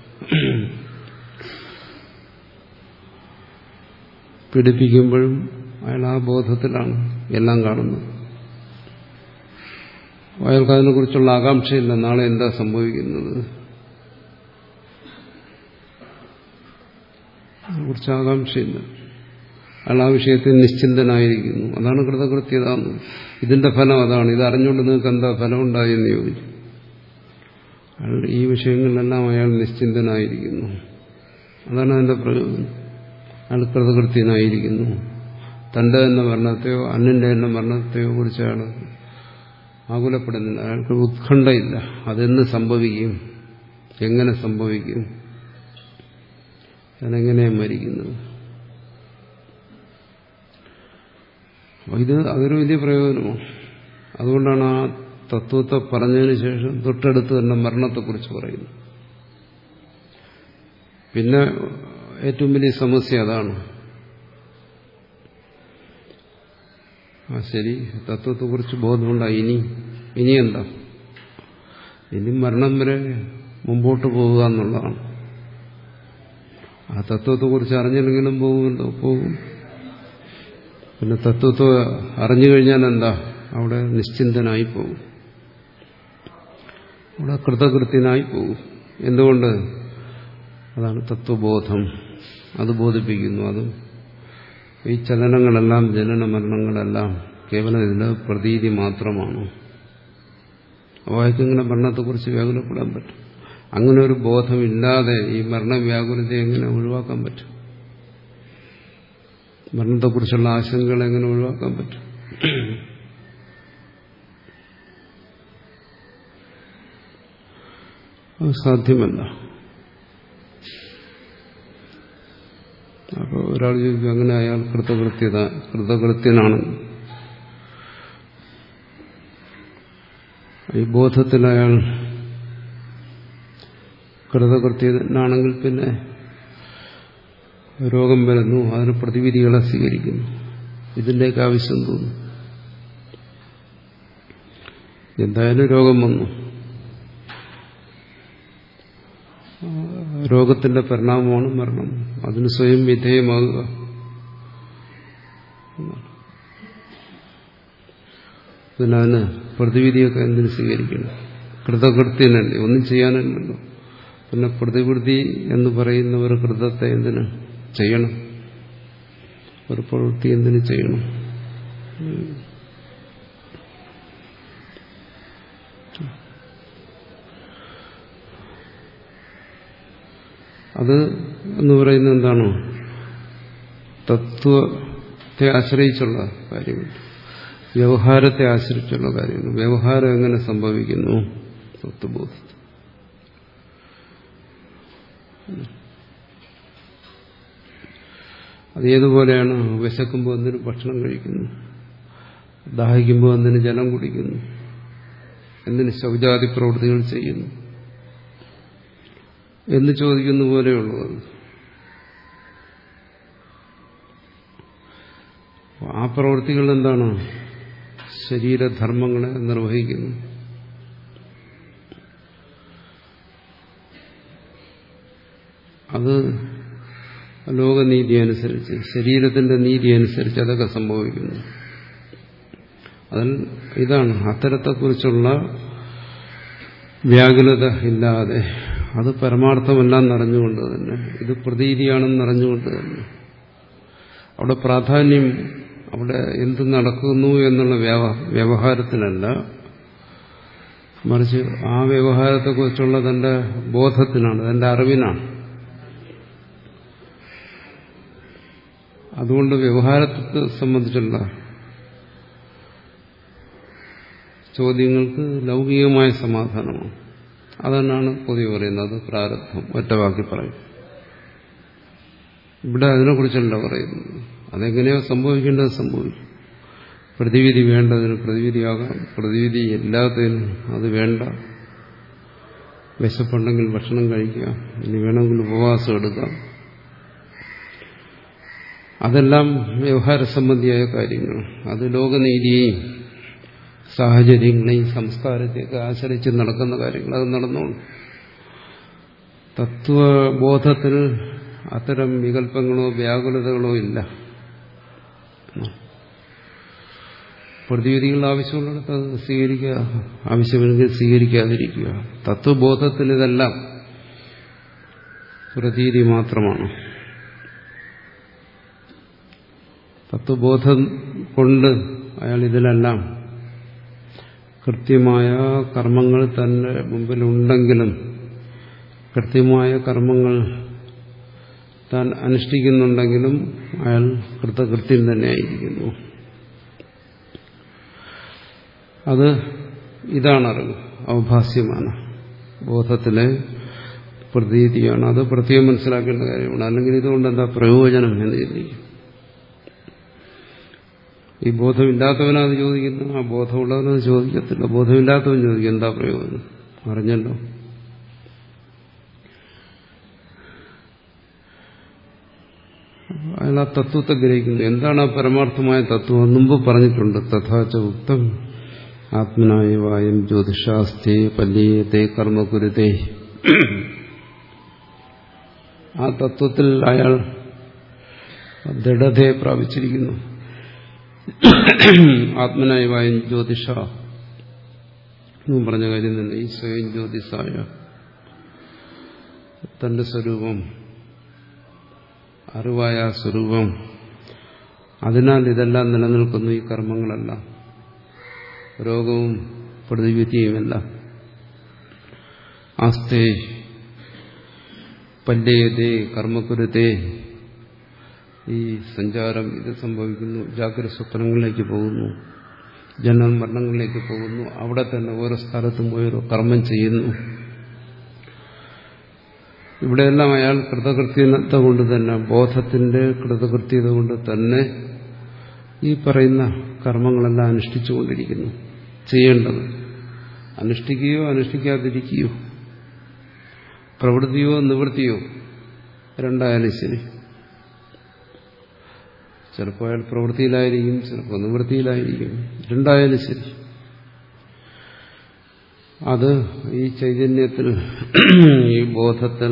പീഡിപ്പിക്കുമ്പോഴും അയാൾ ആ ബോധത്തിലാണ് എല്ലാം കാണുന്നത്. അയാൾക്ക് അതിനെക്കുറിച്ചുള്ള ആകാംക്ഷയില്ല, നാളെ എന്താ സംഭവിക്കുന്നത്, അതിനെക്കുറിച്ച് ആകാംക്ഷയില്ല. അയാൾ ആ വിഷയത്തിൽ നിശ്ചിന്തനായിരിക്കുന്നു. അതാണ് കൃതകൃത്യത. ഇതിന്റെ ഫലം അതാണ്. ഇത് അറിഞ്ഞുകൊണ്ട് നിങ്ങൾക്ക് എന്താ ഫലം ഉണ്ടായെന്ന് ചോദിച്ചു. അയാൾ ഈ വിഷയങ്ങളിലെല്ലാം അയാൾ നിശ്ചിന്തനായിരിക്കുന്നു. അതാണ് അതിന്റെ പ്രയോജനം. അയാൾ കൃതകൃത്യനായിരിക്കുന്നു. തന്റെ തന്നെ മരണത്തെയോ അന്യന്റെ തന്നെ മരണത്തെയോ കുറിച്ച് അയാൾ ആകുലപ്പെടുന്നില്ല. അയാൾക്ക് ഉത്കണ്ഠയില്ല. അതെന്ന് സംഭവിക്കും, എങ്ങനെ സംഭവിക്കും, ഞാനെങ്ങനെയാണ് മരിക്കുന്നത്. അപ്പോൾ ഇത് അതൊരു വലിയ പ്രയോജനമാണ്. അതുകൊണ്ടാണ് ആ തത്വത്തെ പറഞ്ഞതിന് ശേഷം തൊട്ടടുത്ത് തന്നെ മരണത്തെക്കുറിച്ച് പറയുന്നു. പിന്നെ ഏറ്റവും വലിയ സമസ്യ അതാണ്. ആ ശരി, തത്വത്തെക്കുറിച്ച് ബോധമുണ്ടായി, ഇനി ഇനി എന്താ? ഇനി മരണം വരെ മുമ്പോട്ട് പോവുക എന്നുള്ളതാണ്. ആ തത്വത്തെക്കുറിച്ച് അറിഞ്ഞില്ലെങ്കിലും പോകുമല്ലോ, പോകും. പിന്നെ തത്വത്തെ അറിഞ്ഞു കഴിഞ്ഞാൽ എന്താ? അവിടെ നിശ്ചിന്തനായി പോകും, അവിടെ കൃതകൃത്യനായി പോകും. എന്തുകൊണ്ട്? അതാണ് തത്വബോധം. അത് ബോധിപ്പിക്കുന്നു. അത് ഈ ചലനങ്ങളെല്ലാം, ജനന മരണങ്ങളെല്ലാം കേവലം ഇതിന് പ്രതീതി മാത്രമാണ്. അവായ്ക്കിങ്ങനെ മരണത്തെക്കുറിച്ച് വ്യാകുലപ്പെടാൻ പറ്റും. അങ്ങനെ ഒരു ബോധമില്ലാതെ ഈ മരണവ്യാകുലതയെ എങ്ങനെ ഒഴിവാക്കാൻ പറ്റും? മരണത്തെക്കുറിച്ചുള്ള ആശങ്കകൾ എങ്ങനെ ഒഴിവാക്കാൻ പറ്റും? അത് സാധ്യമല്ല. അപ്പോൾ ഒരാൾ ചോദിക്കും, അങ്ങനെ അയാൾ കൃതകൃത്യത കൃതകൃത്യനാണ്. ഈ ബോധത്തിൽ അയാൾ കൃതകൃത്യനാണെങ്കിൽ പിന്നെ രോഗം വരുന്നു, അതിന് പ്രതിവിധികളെ സ്വീകരിക്കുന്നു. ഇതിൻ്റെയൊക്കെ ആവശ്യം തോന്നുന്നു. എന്തായാലും രോഗം വന്നു, രോഗത്തിന്റെ പരിണാമമാണ് മരണം. അതിന് സ്വയം വിധേയമാകുക. പിന്നെ അതിന് പ്രതിവിധിയൊക്കെ എന്തിനു സ്വീകരിക്കണം? കൃതകൃത്യനല്ലേ, ഒന്നും ചെയ്യാനല്ലല്ലോ. പിന്നെ പ്രതിവിധി എന്ന് പറയുന്നവർ കൃതത്തെ എന്തിന് ചെയ്യണം? ഒരു പ്രവൃത്തി എന്തിനു ചെയ്യണം? അത് എന്ന് പറയുന്നത് എന്താണ്? തത്വത്തെ ആശ്രയിച്ചുള്ള കാര്യങ്ങൾ, വ്യവഹാരത്തെ ആശ്രയിച്ചുള്ള കാര്യങ്ങൾ. വ്യവഹാരം എങ്ങനെ സംഭവിക്കുന്നു? തത്വബോധം. അതേതുപോലെയാണ് വിശക്കുമ്പോൾ എന്തിനു ഭക്ഷണം കഴിക്കുന്നു, ദാഹിക്കുമ്പോൾ എന്തിനു ജലം കുടിക്കുന്നു, എന്തിന് ശൗചാദി പ്രവൃത്തികൾ ചെയ്യുന്നു എന്ന് ചോദിക്കുന്ന പോലെയുള്ളത്. ആ പ്രവൃത്തികൾ എന്താണ്? ശരീരധർമ്മങ്ങളെ നിർവഹിക്കുന്നു. അത് ലോകനീതി അനുസരിച്ച്, ശരീരത്തിന്റെ നീതി അനുസരിച്ച് അതൊക്കെ സംഭവിക്കുന്നു. അതിൽ ഇതാണ് അത്തരത്തെക്കുറിച്ചുള്ള വ്യാകുലത ഇല്ലാതെ, അത് പരമാർത്ഥമല്ല എന്നറിഞ്ഞുകൊണ്ട് തന്നെ, ഇത് പ്രതീതിയാണെന്ന് അറിഞ്ഞുകൊണ്ട് തന്നെ, അവിടെ പ്രാധാന്യം അവിടെ എന്ത് നടക്കുന്നു എന്നുള്ള വ്യവഹാരത്തിനല്ല, മറിച്ച് ആ വ്യവഹാരത്തെക്കുറിച്ചുള്ള തന്റെ ബോധത്തിനാണ്, തന്റെ അറിവിനാണ്. അതുകൊണ്ട് വ്യവഹാരത്തെ സംബന്ധിച്ചുള്ള ചോദ്യങ്ങൾക്ക് ലൗകികമായ സമാധാനമാണ്. അതെന്നാണ് പൊതുവെ പറയുന്നത്, പ്രാരബ്ധം. ഒറ്റ വാക്കി പറയും. ഇവിടെ അതിനെക്കുറിച്ചല്ല പറയുന്നത്. അതെങ്ങനെയോ സംഭവിക്കേണ്ടത് സംഭവിക്കും. പ്രതിവിധി വേണ്ടതിന് പ്രതിവിധിയാകാം, പ്രതിവിധി ഇല്ലാത്തതിന് അത് വേണ്ട. വിശപ്പുണ്ടെങ്കിൽ ഭക്ഷണം കഴിക്കുക, ഇനി വേണമെങ്കിൽ ഉപവാസം എടുക്കാം. അതെല്ലാം വ്യവഹാര സംബന്ധിയായ കാര്യങ്ങൾ. അത് ലോകനീതിയെയും സാഹചര്യങ്ങളെയും സംസ്കാരത്തെയൊക്കെ ആശ്രയിച്ച് നടക്കുന്ന കാര്യങ്ങൾ. അത് നടന്നോളൂ. തത്വബോധത്തിൽ അത്തരം വികല്പങ്ങളോ വ്യാകുലതകളോ ഇല്ല. പ്രതിവിധികൾ ആവശ്യമുള്ളിടത്ത് അത് സ്വീകരിക്കുക, ആവശ്യമെങ്കിൽ സ്വീകരിക്കാതിരിക്കുക. തത്വബോധത്തിൽ ഇതെല്ലാം പ്രതീതി മാത്രമാണ്. തത്വബോധം കൊണ്ട് അയാൾ ഇതിലെല്ലാം കൃത്യമായ കർമ്മങ്ങൾ തന്റെ മുമ്പിലുണ്ടെങ്കിലും കൃത്യമായ കർമ്മങ്ങൾ താൻ അനുഷ്ഠിക്കുന്നുണ്ടെങ്കിലും അയാൾ കൃതകൃത്യം തന്നെയായിരിക്കുന്നു. അത് ഇതാണ് അറിവ്, ഔഭാസ്യമാണ്, ബോധത്തിലെ പ്രതീതിയാണ്. അത് പ്രത്യേകം മനസ്സിലാക്കേണ്ട കാര്യമാണ്. അല്ലെങ്കിൽ ഇതുകൊണ്ട് എന്താ പ്രയോജനം എന്ന് ചിന്തിക്കും. ഈ ബോധമില്ലാത്തവനത് ചോദിക്കുന്നു, ആ ബോധമുള്ളവനത് ചോദിക്കത്തില്ല. ബോധമില്ലാത്തവൻ ചോദിക്കും എന്താ പ്രയോജനം, അറിഞ്ഞല്ലോ. അയാൾ ആ തത്വത്തെ ഗ്രഹിക്കുന്നു. എന്താണ് ആ പരമാർത്ഥമായ തത്വം? മുമ്പ് പറഞ്ഞിട്ടുണ്ട്. തഥാച ഉക്തം ആത്മനായ വായം ജ്യോതിഷാസ്തേ പല്ലീയത്തെ കർമ്മകുരുതേ. ആ തത്വത്തിൽ അയാൾ ദൃഢതയെ പ്രാപിച്ചിരിക്കുന്നു. ആത്മനായ വായം ജ്യോതിഷ എന്നും പറഞ്ഞ കാര്യം തന്നെ. ഈ സ്വയം ജ്യോതിസായ തന്റെ സ്വരൂപം, അറിവായ സ്വരൂപം, അതിനാൽ ഇതെല്ലാം നിലനിൽക്കുന്നു. ഈ കർമ്മങ്ങളെല്ലാം, രോഗവും പ്രതിവിധിയുമെല്ലാം. ആസ്തേ പല്യയതേ കർമ്മകുരുതേ. ഈ സഞ്ചാരം ഇത് സംഭവിക്കുന്നു, ജാഗ്രത സ്വപ്നങ്ങളിലേക്ക് പോകുന്നു, ജനന മരണങ്ങളിലേക്ക് പോകുന്നു. അവിടെ തന്നെ ഓരോ സ്ഥലത്തും ഓരോ കർമ്മം ചെയ്യുന്നു. ഇവിടെയെല്ലാം അയാൾ കൃതകൃത്യത കൊണ്ട് തന്നെ, ബോധത്തിന്റെ കൃതകൃത്യത കൊണ്ട് തന്നെ ഈ പറയുന്ന കർമ്മങ്ങളെല്ലാം അനുഷ്ഠിച്ചുകൊണ്ടിരിക്കുന്നു. ചെയ്യേണ്ടത് അനുഷ്ഠിക്കുകയോ അനുഷ്ഠിക്കാതിരിക്കുകയോ, പ്രവൃത്തിയോ നിവൃത്തിയോ രണ്ടായാലും ശരി. ചിലപ്പോൾ അയാൾ പ്രവൃത്തിയിലായിരിക്കും, ചിലപ്പോൾ നിവൃത്തിയിലായിരിക്കും, രണ്ടായാലും ശരി. അത് ഈ ചൈതന്യത്തിൽ, ഈ ബോധത്തിൽ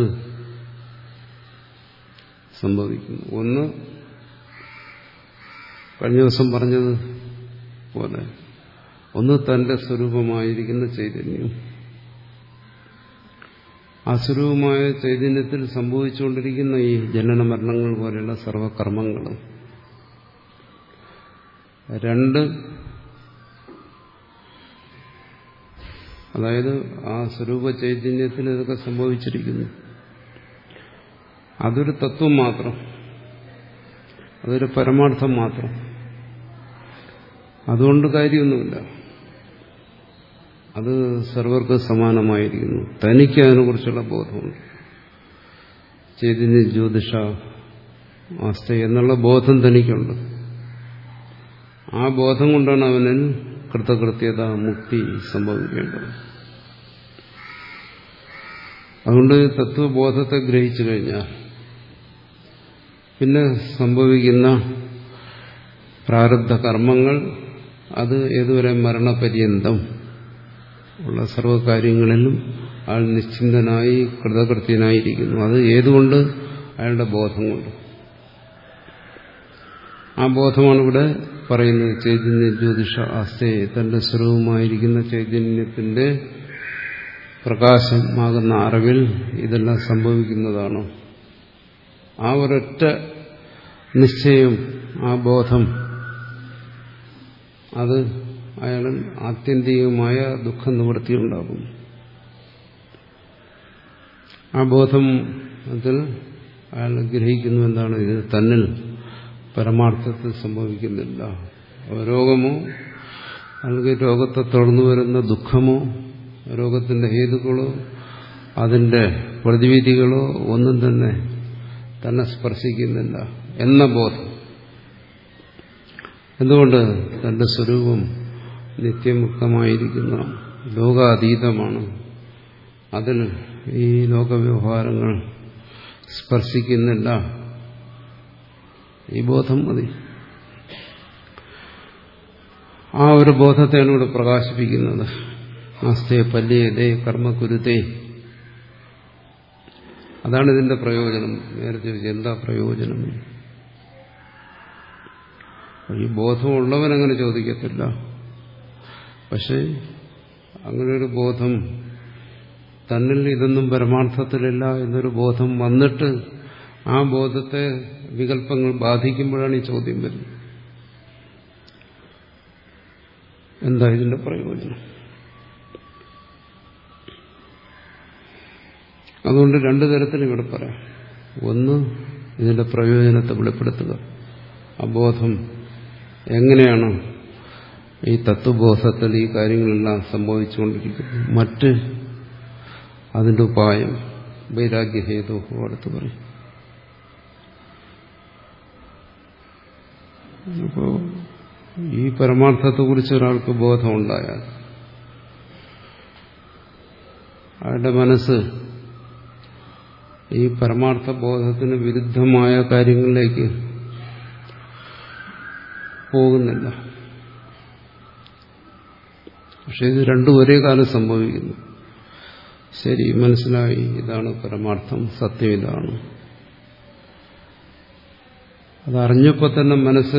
സംഭവിക്കുന്നു. ഒന്ന് കഴിഞ്ഞ ദിവസം പറഞ്ഞത് പോലെ, ഒന്ന് തന്റെ സ്വരൂപമായിരിക്കുന്ന ചൈതന്യം, ആ സ്വരൂപമായ ചൈതന്യത്തിൽ സംഭവിച്ചുകൊണ്ടിരിക്കുന്ന ഈ ജനന മരണങ്ങൾ പോലെയുള്ള സർവകർമ്മങ്ങളും. രണ്ട്, അതായത് ആ സ്വരൂപ ചൈതന്യത്തിൽ ഇതൊക്കെ സംഭവിച്ചിരിക്കുന്നു. അതൊരു തത്വം മാത്രം, അതൊരു പരമാർത്ഥം മാത്രം. അതുകൊണ്ട് കാര്യമൊന്നുമില്ല. അത് സർവർക്ക് സമാനമായിരിക്കുന്നു. തനിക്ക് അതിനെക്കുറിച്ചുള്ള ബോധമുണ്ട്. ചൈതന്യ ജ്യോതിഷ ആസ്ത എന്നുള്ള ബോധം തനിക്കുണ്ട്. ആ ബോധം കൊണ്ടാണ് അവനിൽ കൃതകൃത്യത, മുക്തി സംഭവിക്കേണ്ടത്. അതുകൊണ്ട് തത്വബോധത്തെ ഗ്രഹിച്ചു കഴിഞ്ഞാൽ പിന്നെ സംഭവിക്കുന്ന പ്രാരബ്ധ കർമ്മങ്ങൾ അത് ഏതുവരെ മരണപര്യന്തം ഉള്ള സർവ്വകാര്യങ്ങളിലും അയാൾ നിശ്ചിന്തനായി കൃതകൃത്യനായിരിക്കുന്നു. അത് ഏതുകൊണ്ട്? അയാളുടെ ബോധം കൊണ്ട്. ആ ബോധമാണ് ഇവിടെ പറയുന്നത്. ചൈതന്യ ജ്യോതിഷ ആസ്തേ, തന്റെ സ്വരൂപമായിരിക്കുന്ന ചൈതന്യത്തിന്റെ പ്രകാശമാകുന്ന അറിവിൽ ഇതെല്ലാം സംഭവിക്കുന്നതാണ്. ആ ഒരൊറ്റ നിശ്ചയം, ആ ബോധം, അത് അയാളിൽ ആത്യന്തികമായ ദുഃഖനിവൃത്തി ഉണ്ടാകും. ആ ബോധം അതിൽ അയാൾ ഗ്രഹിക്കുന്നു എന്താണ്? ഇത് തന്നിൽ പരമാർത്ഥത്തിൽ സംഭവിക്കുന്നില്ല. രോഗമോ അല്ലെങ്കിൽ രോഗത്തെ തുടർന്നു വരുന്ന ദുഃഖമോ രോഗത്തിന്റെ ഹേതുക്കളോ അതിന്റെ പ്രതിവിധികളോ ഒന്നും തന്നെ തന്നെ സ്പർശിക്കുന്നില്ല എന്ന ബോധം. എന്തുകൊണ്ട്? തന്റെ സ്വരൂപം നിത്യമുക്തമായിരിക്കുന്ന ലോകാതീതമാണ്. അതിൽ ഈ ലോകവ്യവഹാരങ്ങൾ സ്പർശിക്കുന്നില്ല. ഈ ബോധം മതി. ആ ഒരു ബോധത്തെയാണ് ഇവിടെ പ്രകാശിപ്പിക്കുന്നത്. ആസ്തേ പല്യേതേ കർമ്മകുരുതേ. അതാണ് ഇതിന്റെ പ്രയോജനം. നേരത്തെ ചോദിച്ചത് എന്താ പ്രയോജനം? ഈ ബോധമുള്ളവൻ അങ്ങനെ ചോദിക്കത്തില്ല. പക്ഷെ അങ്ങനെയൊരു ബോധം തന്നിൽ ഇതൊന്നും പരമാർത്ഥത്തിലില്ല എന്നൊരു ബോധം വന്നിട്ട് ആ ബോധത്തെ വികല്പങ്ങൾ ബാധിക്കുമ്പോഴാണ് ഈ ചോദ്യം വരുന്നത്. എന്താ ഇതിന്റെ പ്രയോജനം? അതുകൊണ്ട് രണ്ടു തരത്തിൽ ഇവിടെ പറയാം. ഒന്ന്, ഇതിന്റെ പ്രയോജനത്തെ വെളിപ്പെടുത്തുക. ആ ബോധം എങ്ങനെയാണ് ഈ തത്വബോധത്തിൽ ഈ കാര്യങ്ങളെല്ലാം സംഭവിച്ചുകൊണ്ടിരിക്കുന്നത്. മറ്റ് അതിന്റെ ഉപായം വൈരാഗ്യഹേതു അടുത്ത് പറയും. അപ്പോ ഈ പരമാർത്ഥത്തെക്കുറിച്ച് ഒരാൾക്ക് ബോധമുണ്ടായാൽ അയാളുടെ മനസ്സ് ഈ പരമാർത്ഥ ബോധത്തിന് വിരുദ്ധമായ കാര്യങ്ങളിലേക്ക് പോകുന്നില്ല. പക്ഷെ ഇത് രണ്ടും ഒരേ കാലം സംഭവിക്കുന്നു. ശരി, മനസ്സിലായി, ഇതാണ് പരമാർത്ഥം, സത്യം ഇതാണ്. അതറിഞ്ഞപ്പോൾ തന്നെ മനസ്സ്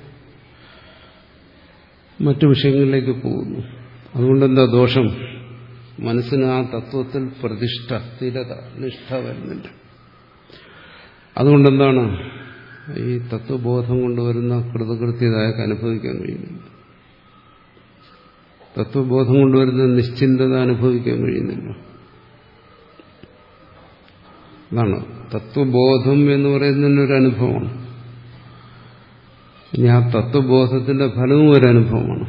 മറ്റു വിഷയങ്ങളിലേക്ക് പോകുന്നു. അതുകൊണ്ടെന്താ ദോഷം? മനസ്സിന് ആ തത്വത്തിൽ പ്രതിഷ്ഠ, സ്ഥിരത, നിഷ്ഠ വരുന്നില്ല. അതുകൊണ്ടെന്താണ് ഈ തത്വബോധം കൊണ്ടുവരുന്ന കൃതകൃത്യതയൊക്കെ അനുഭവിക്കാൻ കഴിയുന്നില്ല. തത്വബോധം കൊണ്ടുവരുന്ന നിശ്ചിന്തത അനുഭവിക്കാൻ കഴിയുന്നില്ല. അതാണ് തത്വബോധം എന്ന് പറയുന്നതിനൊരു അനുഭവമാണ്. ഇനി ആ തത്വബോധത്തിന്റെ ഫലവും ഒരു അനുഭവമാണ്.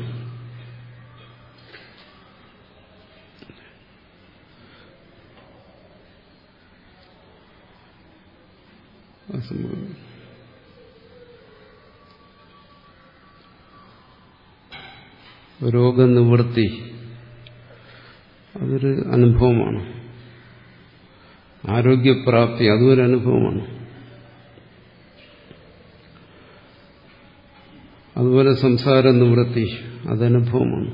രോഗനിവൃത്തി അതൊരു അനുഭവമാണ്. ആരോഗ്യപ്രാപ്തി അതും ഒരു അനുഭവമാണ്. അതുപോലെ സംസാര നിവൃത്തി അതനുഭവമാണ്.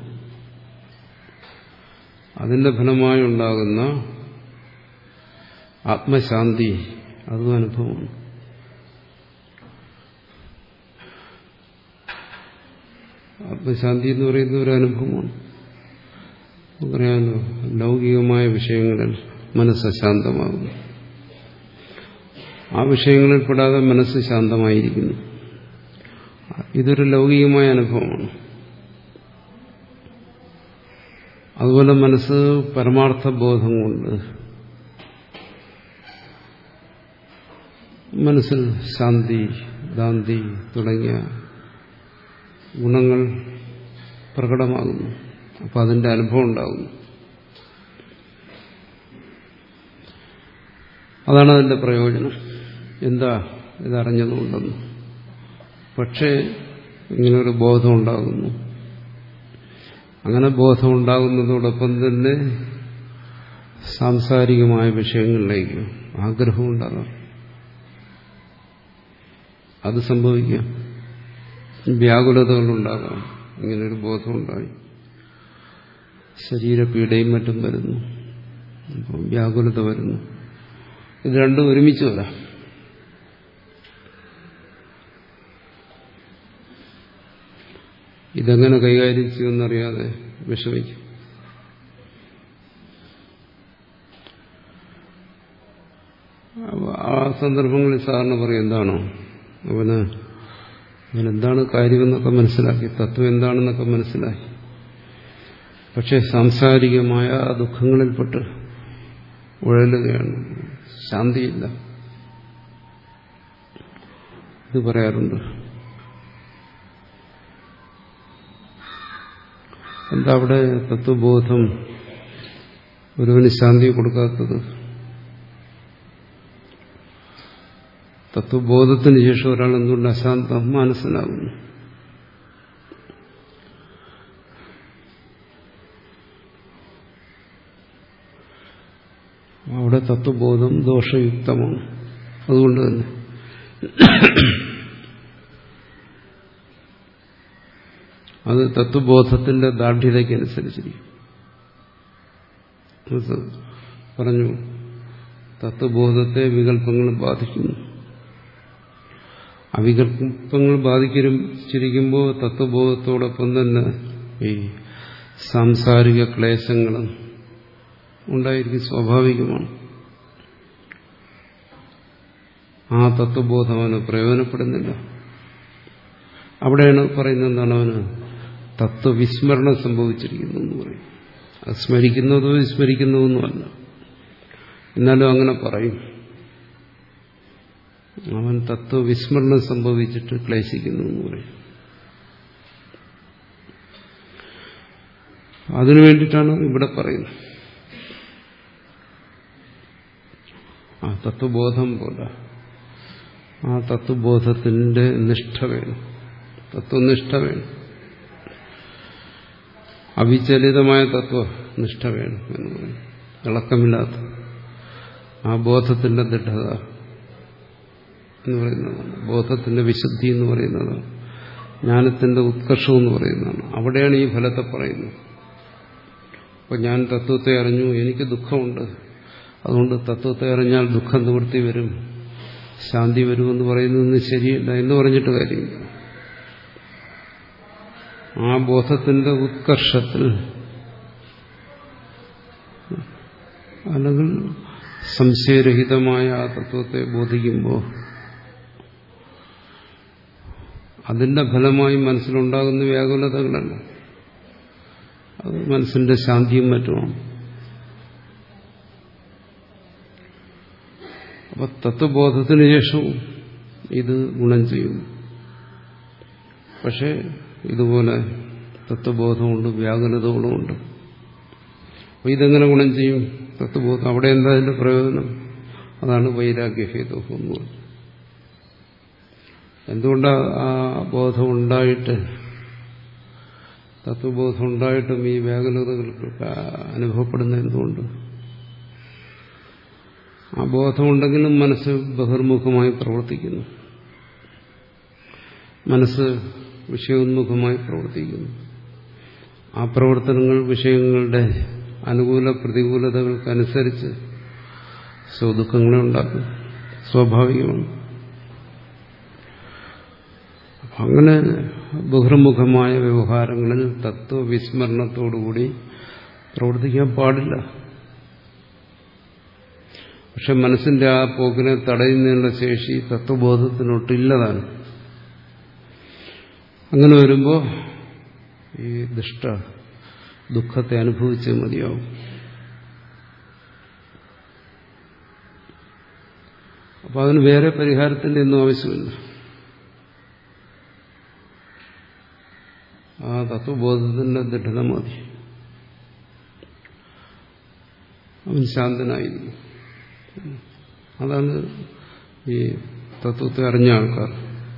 അതിന്റെ ഫലമായി ഉണ്ടാകുന്ന ആത്മശാന്തി അതും അനുഭവമാണ്. ആത്മശാന്തി എന്ന് പറയുന്ന ഒരു അനുഭവമാണ്. നമുക്കറിയാമല്ലോ, ലൗകികമായ വിഷയങ്ങളിൽ മനസ്സ് ശാന്തമാകുന്നു. ആ വിഷയങ്ങളിൽ പെടാതെ മനസ്സ് ശാന്തമായിരിക്കുന്നു. ഇതൊരു ലൗകികമായ അനുഭവമാണ്. അതുപോലെ മനസ്സ് പരമാർത്ഥ ബോധം കൊണ്ട് മനസ്സിൽ ശാന്തി, ദാന്തി തുടങ്ങിയ ഗുണങ്ങൾ പ്രകടമാകുന്നു. അപ്പോൾ അതിന്റെ അനുഭവം ഉണ്ടാകുന്നു. അതാണ് അതിന്റെ പ്രയോജനം. എന്താ ഇതറിഞ്ഞതുകൊണ്ടെന്ന്. പക്ഷേ ഇങ്ങനൊരു ബോധം ഉണ്ടാകുന്നു. അങ്ങനെ ബോധം ഉണ്ടാകുന്നതോടൊപ്പം തന്നെ സാംസാരികമായ വിഷയങ്ങളിലേക്ക് ആഗ്രഹം ഉണ്ടാകാം. അത് സംഭവിക്കാം. വ്യാകുലതകളുണ്ടാകാം. ഇങ്ങനൊരു ബോധമുണ്ടായി, ശരീരപീഡയും മറ്റും വരുന്നു, അപ്പം വ്യാകുലത വരുന്നു. ഇത് രണ്ടും ഒരുമിച്ച് വരാം. ഇതെങ്ങനെ കൈകാര്യം ചെയ്യുമെന്നറിയാതെ വിഷമിക്കും. ആ സന്ദർഭങ്ങളിൽ സാധാരണ പറയും, എന്താണോ അവന് അവനെന്താണ് കാര്യമെന്നൊക്കെ മനസ്സിലാക്കി, തത്വം എന്താണെന്നൊക്കെ മനസ്സിലാക്കി, പക്ഷെ സാംസാരികമായ ദുഃഖങ്ങളിൽപ്പെട്ട് ഉഴലുകയാണ്, ശാന്തിയില്ല. ഇത് പറയാറുണ്ട്. എന്താ അവിടെ തത്വബോധം ഒരുവന് ശാന്തി കൊടുക്കാത്തത്? തത്വബോധത്തിന് ശേഷം ഒരാൾ എന്തുകൊണ്ട് അശാന്തം മനസ്സിലാകുന്നു? അവിടെ തത്വബോധം ദോഷയുക്തമാണ്. അതുകൊണ്ട് തന്നെ അത് തത്വബോധത്തിന്റെ ദാർഢ്യതയ്ക്കനുസരിച്ചിരിക്കും. പറഞ്ഞു, തത്വബോധത്തെ വികല്പങ്ങൾ ബാധിക്കുന്നു. അവികല്പങ്ങൾ ബാധിച്ചിരിക്കുമ്പോൾ തത്വബോധത്തോടൊപ്പം തന്നെ ഈ സാംസാരിക ക്ലേശങ്ങളും ഉണ്ടായിരിക്കും, സ്വാഭാവികമാണ്. ആ തത്വബോധം അവന് പ്രയോജനപ്പെടുന്നില്ല. അവിടെയാണ് പറയുന്നത്, എന്താണ്, അവന് തത്വവിസ്മരണം സംഭവിച്ചിരിക്കുന്നു എന്ന് പറയും. അത് സ്മരിക്കുന്നതോ വിസ്മരിക്കുന്നതൊന്നുമല്ല, എന്നാലും അങ്ങനെ പറയും. അവൻ തത്വവിസ്മരണം സംഭവിച്ചിട്ട് ക്ലേശിക്കുന്നു എന്ന് പറയും. അതിനു വേണ്ടിയിട്ടാണ് ഇവിടെ പറയുന്നത്. ആ തത്വബോധം പോലെ ആ തത്വബോധത്തിന്റെ നിഷ്ഠ വേണം, തത്വനിഷ്ഠ വേണം, അവിചലിതമായ തത്വനിഷ്ഠ വേണം എന്ന് പറയും. ഇളക്കമില്ലാത്ത ആ ബോധത്തിന്റെ ദൃഢത എന്ന് പറയുന്നതാണ്, ബോധത്തിന്റെ വിശുദ്ധി എന്ന് പറയുന്നതാണ്, ജ്ഞാനത്തിന്റെ ഉത്കർഷം എന്ന് പറയുന്നതാണ്. അവിടെയാണ് ഈ ഫലത്തെ പറയുന്നത്. അപ്പോൾ ഞാൻ തത്വത്തെ അറിഞ്ഞു, എനിക്ക് ദുഃഖമുണ്ട്, അതുകൊണ്ട് തത്വത്തെ അറിഞ്ഞാൽ ദുഃഖം നിവൃത്തി വരും, ശാന്തി വരുമെന്ന് പറയുന്നതൊന്നും ശരിയല്ല എന്ന് പറഞ്ഞിട്ട് കാര്യമില്ല. ആ ബോധത്തിന്റെ ഉത്കർഷത്തിൽ അല്ലെങ്കിൽ സംശയരഹിതമായ ആ തത്വത്തെ ബോധിക്കുമ്പോൾ അതിന്റെ ഫലമായി മനസ്സിലുണ്ടാകുന്ന വ്യാകുലതകളല്ല, അത് മനസ്സിന്റെ ശാന്തിയും മറ്റുമാണ്. അപ്പൊ തത്വബോധത്തിന് ശേഷവും ഇത് ഗുണം ചെയ്യും. പക്ഷെ ഇതുപോലെ തത്വബോധമുണ്ട്, വ്യാകുലതകളുമുണ്ട്. അപ്പൊ ഇതെങ്ങനെ ഗുണം ചെയ്യും? തത്വബോധം അവിടെ എന്താ അതിന്റെ പ്രയോജനം? അതാണ് വൈരാഗ്യഹേതു എന്ന് പറയുന്നത്. എന്തുകൊണ്ടാണ് ആ ബോധം ഉണ്ടായിട്ട്, തത്വബോധം ഉണ്ടായിട്ടും ഈ വ്യാകുലതകൾക്ക് അനുഭവപ്പെടുന്ന എന്തുകൊണ്ട്? ആ ബോധമുണ്ടെങ്കിലും മനസ്സ് ബഹിർമുഖമായി പ്രവർത്തിക്കുന്നു, മനസ്സ് വിഷയോന്മുഖമായി പ്രവർത്തിക്കുന്നു. ആ പ്രവർത്തനങ്ങൾ വിഷയങ്ങളുടെ അനുകൂല പ്രതികൂലതകൾക്കനുസരിച്ച് സ്വദുഃഖങ്ങളെ ഉണ്ടാക്കും, സ്വാഭാവികമാണ്. അങ്ങനെ ബഹിർമുഖമായ വ്യവഹാരങ്ങളിൽ തത്വവിസ്മരണത്തോടുകൂടി പ്രവർത്തിക്കാൻ പാടില്ല. പക്ഷെ മനസ്സിന്റെ ആ പോക്കിനെ തടയുന്നതിനുള്ള ശേഷി തത്വബോധത്തിനൊട്ടില്ലതാണ്. അങ്ങനെ വരുമ്പോൾ ഈ ദുഷ്ട ദുഃഖത്തെ അനുഭവിച്ചേ മതിയാവും. അപ്പോൾ അതിന് വേറെ പരിഹാരത്തിന്റെ ഒന്നും ആവശ്യമില്ല. ആ തത്വബോധത്തിന്റെ ദൃഢത മതി. അവൻ ശാന്തനായിരുന്നു. അതാണ് ഈ തത്വത്തെ അറിഞ്ഞ ആൾക്കാർ.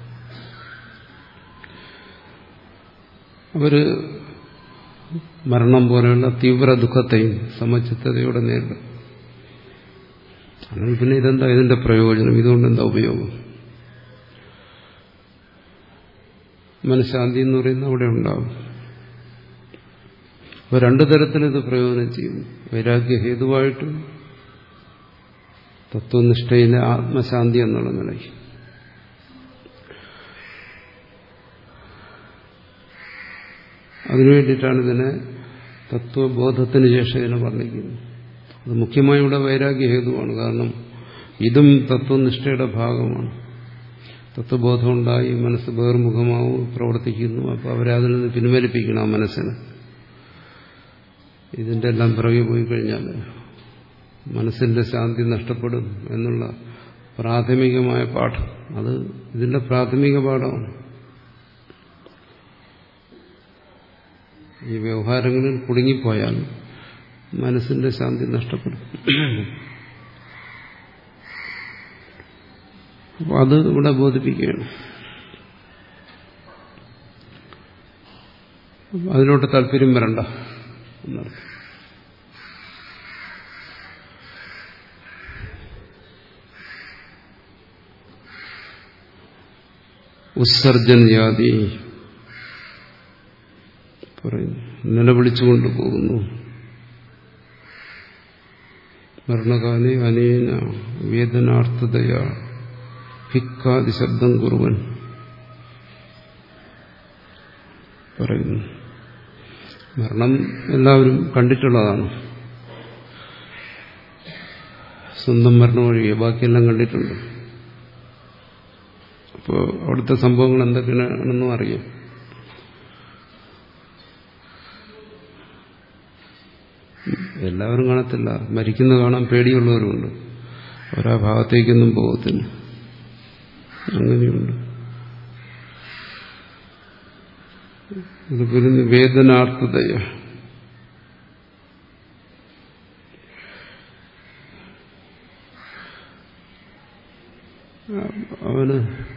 അവര് മരണം പോലെയുള്ള തീവ്ര ദുഃഖത്തെയും സമചിത്തതയോടെ നേരിടും. അല്ലെങ്കിൽ പിന്നെ ഇതെന്താ ഇതിന്റെ പ്രയോജനം, ഇതുകൊണ്ട് എന്താ ഉപയോഗം? മനഃശാന്തി എന്ന് പറയുന്നത് അവിടെ ഉണ്ടാവും. അപ്പൊ രണ്ടു തരത്തിൽ ഇത് പ്രയോജനം ചെയ്യുന്നു. വൈരാഗ്യ ഹേതുവായിട്ടും തത്വനിഷ്ഠയിലെ ആത്മശാന്തി എന്നുള്ള നിലയ്ക്ക്. അതിനുവേണ്ടിയിട്ടാണ് ഇതിനെ തത്വബോധത്തിന് ശേഷം ഇതിനെ വർണ്ണിക്കുന്നത്. അത് മുഖ്യമായി ഇവിടെ വൈരാഗ്യ ഹേതുവാണ്. കാരണം ഇതും തത്വനിഷ്ഠയുടെ ഭാഗമാണ്. തത്വബോധം ഉണ്ടായി മനസ്സ് ബഹിർമുഖമാവും, പ്രവർത്തിക്കുന്നു. അപ്പോൾ അവരെ അതിൽ നിന്ന് പിൻവലിപ്പിക്കണം ആ മനസ്സിന്. ഇതിൻ്റെ എല്ലാം പിറകെ പോയി കഴിഞ്ഞാൽ മനസ്സിന്റെ ശാന്തി നഷ്ടപ്പെടും എന്നുള്ള പ്രാഥമികമായ പാഠം, അത് ഇതിന്റെ പ്രാഥമിക പാഠമാണ്. ഈ വ്യവഹാരങ്ങളിൽ കുടുങ്ങിപ്പോയാൽ മനസ്സിന്റെ ശാന്തി നഷ്ടപ്പെടും. അപ്പോൾ അത് ഇവിടെ ബോധിപ്പിക്കുകയാണ്. അതിലോട്ട് താല്പര്യം വരണ്ട എന്നർത്ഥം. ഉത്സർജൻ ജാതി പറയുന്നു, നിലവിളിച്ചുകൊണ്ട് പോകുന്നു. മരണകാലേ അനേന വേദനാർത്ഥതയ ഹിക്കാതി ശബ്ദം കുറുവൻ പറയുന്നു. മരണം എല്ലാവരും കണ്ടിട്ടുള്ളതാണ്. സ്വന്തം മരണം ഒഴികെ ബാക്കിയെല്ലാം കണ്ടിട്ടുണ്ട്. അപ്പോൾ അവിടുത്തെ സംഭവങ്ങൾ എന്തൊക്കെയാണെന്നും അറിയാം. എല്ലാവരും കാണത്തില്ല. മരിക്കുന്ന കാണാൻ പേടിയുള്ളവരുമുണ്ട്. ഒരാ ഭാഗത്തേക്കൊന്നും പോകത്തില്ല. അങ്ങനെയുണ്ട്. ഇത് പറയുന്ന വേദനാർത്ഥതയ. അവന്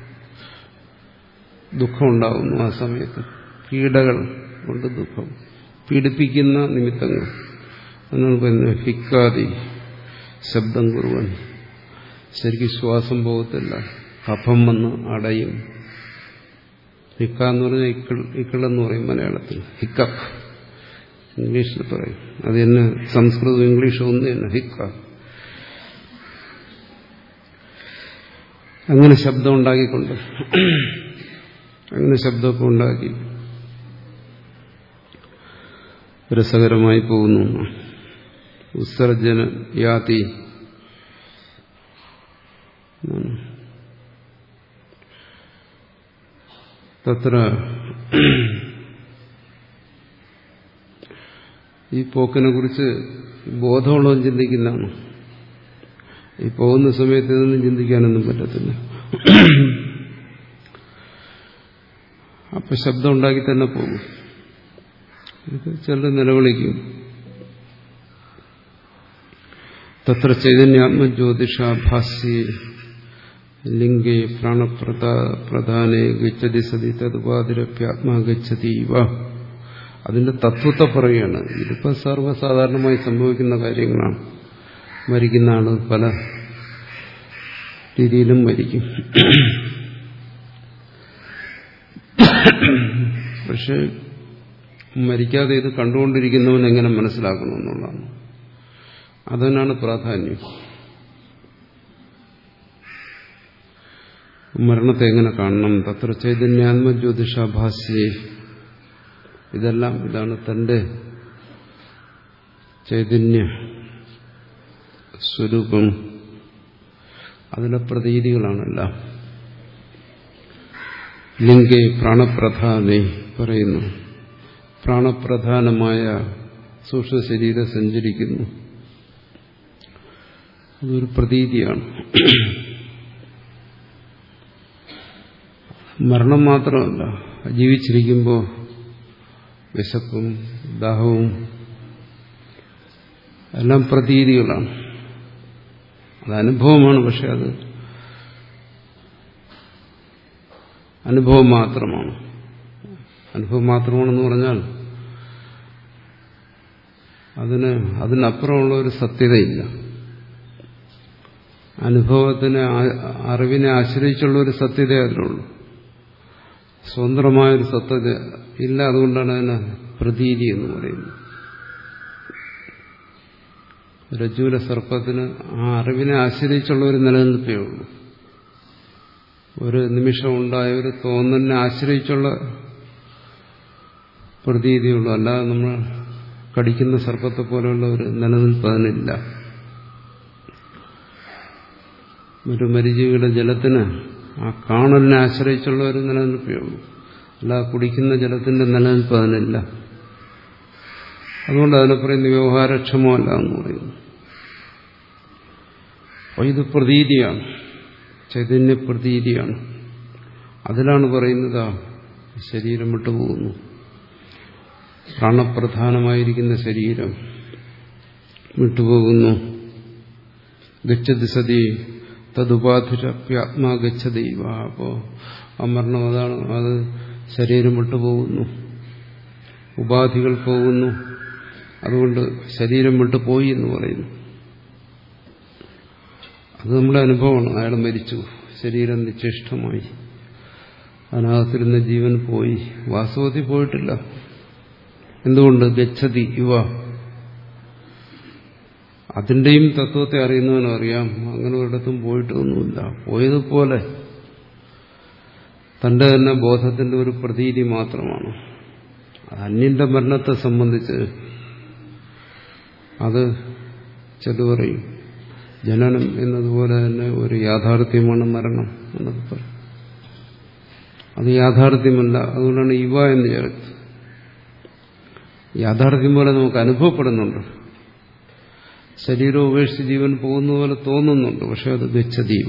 ദുഃഖമുണ്ടാകുന്നു ആ സമയത്ത്. പീഡകൾ കൊണ്ട് ദുഃഖം, പീഡിപ്പിക്കുന്ന നിമിത്തങ്ങൾ എന്നാണ് പറയുന്നത്. ഹിക്കാതി ശബ്ദം കുറുവൻ, ശരിക്കും ശ്വാസം പോകത്തില്ല, കഫം വന്ന് അടയും. ഹിക്ക എന്ന് പറഞ്ഞാൽ ഇക്കിൾ ഇക്കിളെന്ന് പറയും മലയാളത്തിൽ. ഹിക്കപ്പ് ഇംഗ്ലീഷിൽ പറയും. അത് തന്നെ സംസ്കൃതവും ഇംഗ്ലീഷും ഒന്ന് തന്നെ, ഹിക്ക. അങ്ങനെ ശബ്ദം ഉണ്ടാക്കിക്കൊണ്ട് അങ്ങനെ ശബ്ദമൊക്കെ ഉണ്ടാക്കി രസകരമായി പോകുന്നു. ഉത്സർജന യാതി തത്ര ഈ പോക്കിനെ കുറിച്ച് ബോധമുള്ളവൻ ചിന്തിക്കുന്നതാണ്. ഈ പോകുന്ന സമയത്ത് ഇതൊന്നും ചിന്തിക്കാനൊന്നും പറ്റത്തില്ല. അപ്പൊ ശബ്ദം ഉണ്ടാക്കി തന്നെ പോകും. ചിലർ നിലവിളിക്കും. തത്ര ചൈതന്യാത്മജ്യോതിഷാഭാസ്യേ ലിംഗേ പ്രാണപ്രധാനേ ഗച്ഛതി സതി തതുപാതിരപ്യാത്മാ ഗച്ഛതി ഇവ. അതിന്റെ തത്വത്തെ പറയുകയാണ്. ഇതിപ്പോ സർവ്വസാധാരണമായി സംഭവിക്കുന്ന കാര്യങ്ങളാണ്. മരിക്കുന്ന ആള് പല രീതിയിലും മരിക്കും. പക്ഷെ മരിക്കാതെ ഇത് കണ്ടുകൊണ്ടിരിക്കുന്നവൻ എങ്ങനെ മനസ്സിലാക്കണമെന്നുള്ളതാണ്. അതിനാണ് പ്രാധാന്യം. മരണത്തെ എങ്ങനെ കാണണം? തത്ര ചൈതന്യാത്മജ്യോതിഷാഭാസ്യേ. ഇതെല്ലാം ഇതാണ് തന്റെ ചൈതന്യ സ്വരൂപം, അതിലെ പ്രതീതികളാണെല്ലാം. ലിംഗേ പ്രാണപ്രധാനേ പറയുന്നു. പ്രാണപ്രധാനമായ സൂക്ഷ്മ ശരീരം സഞ്ചരിക്കുന്നു. അതൊരു പ്രതീതിയാണ്. മരണം മാത്രമല്ല, ജീവിച്ചിരിക്കുമ്പോൾ വിശപ്പും ദാഹവും എല്ലാം പ്രതീതികളാണ്. അത് അനുഭവമാണ്. പക്ഷെ അത് അനുഭവം മാത്രമാണ്. അനുഭവം മാത്രമാണെന്ന് പറഞ്ഞാൽ അതിന് അതിനപ്പുറമുള്ള ഒരു സത്യതയില്ല. അനുഭവത്തിന് അറിവിനെ ആശ്രയിച്ചുള്ള ഒരു സത്യത അതിലുള്ളൂ. സ്വതന്ത്രമായൊരു സത്ത ഇല്ല. അതുകൊണ്ടാണ് അതിനെ പ്രതീതി എന്ന് പറയുന്നത്. രജ്ജുവിലെ സർപ്പത്തിന് ആ അറിവിനെ ആശ്രയിച്ചുള്ള ഒരു നിലനിൽപ്പേ ഉള്ളൂ. ഒരു നിമിഷം ഉണ്ടായ ഒരു തോന്നലിനെ ആശ്രയിച്ചുള്ള പ്രതീതിയുള്ളൂ. അല്ലാതെ നമ്മൾ കടിക്കുന്ന സർപ്പത്തെ പോലെയുള്ള ഒരു നിലനിൽപ്പ് അതിനില്ല. ഒരു മരീചികയുടെ ജലത്തിന് ആ കാണലിനെ ആശ്രയിച്ചുള്ള ഒരു നിലനിൽപ്പേ ഉള്ളൂ. അല്ലാതെ കുടിക്കുന്ന ജലത്തിന്റെ നിലനിൽപ്പ് അതിനില്ല. അതുകൊണ്ട് അതിനെ പറയുന്നത് വ്യവഹാരക്ഷമമല്ല എന്ന് പറയുന്നു. അപ്പോൾ ഇത് പ്രതീതിയാണ്, ചൈതന്യ പ്രതീതിയാണ്. അതിലാണ് പറയുന്നത് ശരീരം വിട്ടുപോകുന്നു. പ്രാണപ്രധാനമായിരിക്കുന്ന ശരീരം വിട്ടുപോകുന്നു. ഗച്ഛതി സതി തദുപാധിരപ്യാത്മാ ഗച്ഛതൈവ. അപ്പോ അമരണം അതാണ്, അത് ശരീരം വിട്ടുപോകുന്നു, ഉപാധികൾ പോകുന്നു. അതുകൊണ്ട് ശരീരം വിട്ടുപോയി എന്ന് പറയുന്നു. അത് നമ്മുടെ അനുഭവമാണ്. അയാൾ മരിച്ചു, ശരീരം നിശ്ചേഷ്ടമായി, അതിനകത്തിരുന്ന ജീവൻ പോയി. വാസ്തവത്തിൽ പോയിട്ടില്ല. എന്തുകൊണ്ട്? ഗച്ഛതി ഇവ. അതിന്റെയും തത്വത്തെ അറിയുന്നവനും അറിയാം അങ്ങനെ ഒരിടത്തും പോയിട്ടൊന്നുമില്ല. പോയതുപോലെ തന്റെ തന്നെ ബോധത്തിന്റെ ഒരു പ്രതീതി മാത്രമാണ്. അന്യന്റെ മരണത്തെ സംബന്ധിച്ച് അത് ചെറു പറയും. ജനനം എന്നതുപോലെ തന്നെ ഒരു യാഥാർത്ഥ്യമാണ് മരണം എന്നൊക്കെ പറയും. അത് യാഥാർത്ഥ്യമല്ല. അതുകൊണ്ടാണ് ഇവ എന്ന് ചേർത്ത്. യാഥാർത്ഥ്യം പോലെ നമുക്ക് അനുഭവപ്പെടുന്നുണ്ട്. ശരീരം ഉപേക്ഷിച്ച് ജീവൻ പോകുന്ന പോലെ തോന്നുന്നുണ്ട്. പക്ഷെ അത് ഗച്ഛതീവ.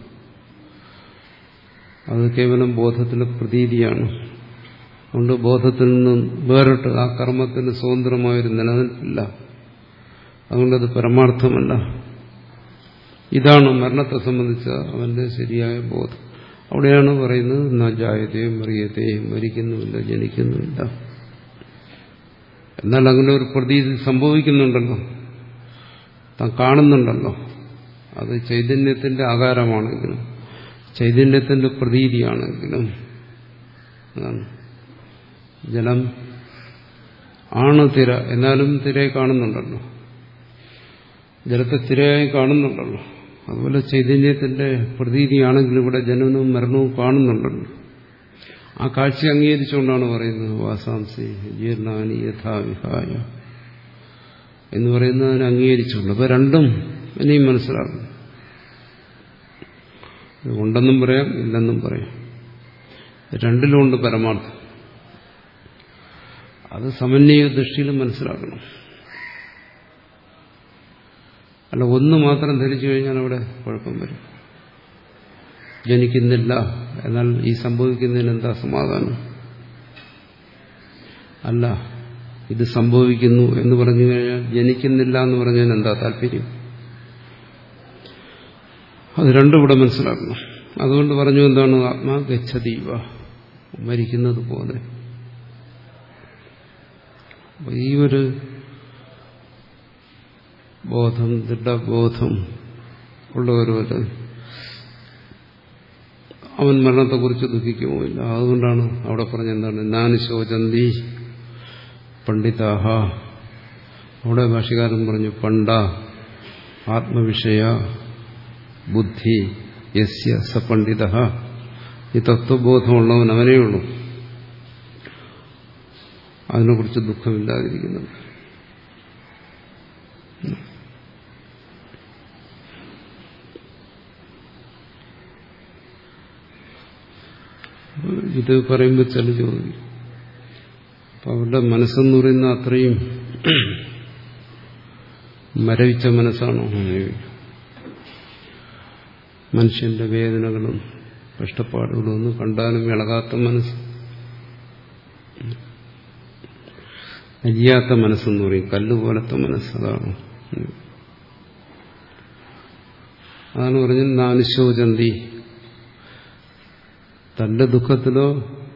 അത് കേവലം ബോധത്തിലെ പ്രതീതിയാണ്. അതുകൊണ്ട് ബോധത്തിൽ നിന്നും വേറിട്ട് ആ കർമ്മത്തിന് സ്വതന്ത്രമായൊരു നിലനിൽപ്പില്ല. അതുകൊണ്ടത് പരമാർത്ഥമല്ല. ഇതാണ് മരണത്തെ സംബന്ധിച്ച അവന്റെ ശരിയായ ബോധം. അവിടെയാണ് പറയുന്നത് ന ജായതേ മറിയതേ, മരിക്കുന്നുമില്ല, ജനിക്കുന്നുമില്ല. എന്നാൽ അങ്ങനെ ഒരു പ്രതീതി സംഭവിക്കുന്നുണ്ടല്ലോ, താൻ കാണുന്നുണ്ടല്ലോ. അത് ചൈതന്യത്തിന്റെ ആകാരമാണെങ്കിലും ചൈതന്യത്തിന്റെ പ്രതീതിയാണെങ്കിലും അതാണ്. ജലം ആണ് തിര, എന്നാലും തിരയെ കാണുന്നുണ്ടല്ലോ, ജലത്തെ തിരയായി കാണുന്നുണ്ടല്ലോ. അതുപോലെ ചൈതന്യത്തിന്റെ പ്രതീതിയാണെങ്കിലും ഇവിടെ ജനനവും മരണവും കാണുന്നുണ്ടല്ലോ. ആ കാഴ്ച അംഗീകരിച്ചുകൊണ്ടാണ് പറയുന്നത് വാസാംസി ജീർണാനി യഥാവിഹായ എന്ന് പറയുന്നതിനെ അംഗീകരിച്ചുകൊണ്ട്. അപ്പൊ രണ്ടും ഇനിയും മനസ്സിലാക്കും. ഉണ്ടെന്നും പറയാം, ഇല്ലെന്നും പറയാം. രണ്ടിലുമുണ്ട് പരമാർത്ഥം. അത് സമന്വയ ദൃഷ്ടിയിലും മനസ്സിലാക്കണം. അല്ല ഒന്ന് മാത്രം ധരിച്ചു കഴിഞ്ഞാൽ അവിടെ കുഴപ്പം വരും. ജനിക്കുന്നില്ല, എന്നാൽ ഈ സംഭവിക്കുന്നതിന് എന്താ സമാധാനം? അല്ല, ഇത് സംഭവിക്കുന്നു എന്ന് പറഞ്ഞു കഴിഞ്ഞാൽ ജനിക്കുന്നില്ല എന്ന് പറഞ്ഞാൽ എന്താ താല്പര്യം? അത് രണ്ടും ഇവിടെ മനസ്സിലാക്കണം. അതുകൊണ്ട് പറഞ്ഞു എന്താണ് ആത്മാ ഗച്ഛതീവ, മരിക്കുന്നത് പോലെ. ഈ ഒരു ബോധം, ദൃഢബോധം ഉള്ളവരൊരു അവൻ മരണത്തെക്കുറിച്ച് ദുഃഖിക്കുമോ ഇല്ല. അതുകൊണ്ടാണ് അവിടെ പറഞ്ഞെന്താണ് നാനുശോചന്തി പണ്ഡിതാഹ. അവിടെ ഭാഷ്യകാരൻ പറഞ്ഞു പണ്ഡ ആത്മവിഷയ ബുദ്ധി യസ്യ സ പണ്ഡിത. ഈ തത്വബോധമുള്ളവൻ അവനേ ഉള്ളൂ അതിനെക്കുറിച്ച് ദുഃഖമില്ലാതിരിക്കുന്നത്. ഇത് പറയുമ്പോൾ ചില ചോദിക്കും, അപ്പൊ അവരുടെ മനസ്സെന്ന് പറയുന്ന അത്രയും മരവിച്ച മനസ്സാണോ? മനുഷ്യന്റെ വേദനകളും കഷ്ടപ്പാടുകളും ഒന്നും കണ്ടാലും ഇളകാത്ത മനസ്സ്, അരിയാത്ത മനസ്സെന്ന് പറയും, കല്ലുപോലത്തെ മനസ്സ്. അതാണ് അതാണ് പറഞ്ഞത് നാനുശോചന്തി. തന്റെ ദുഃഖത്തിലോ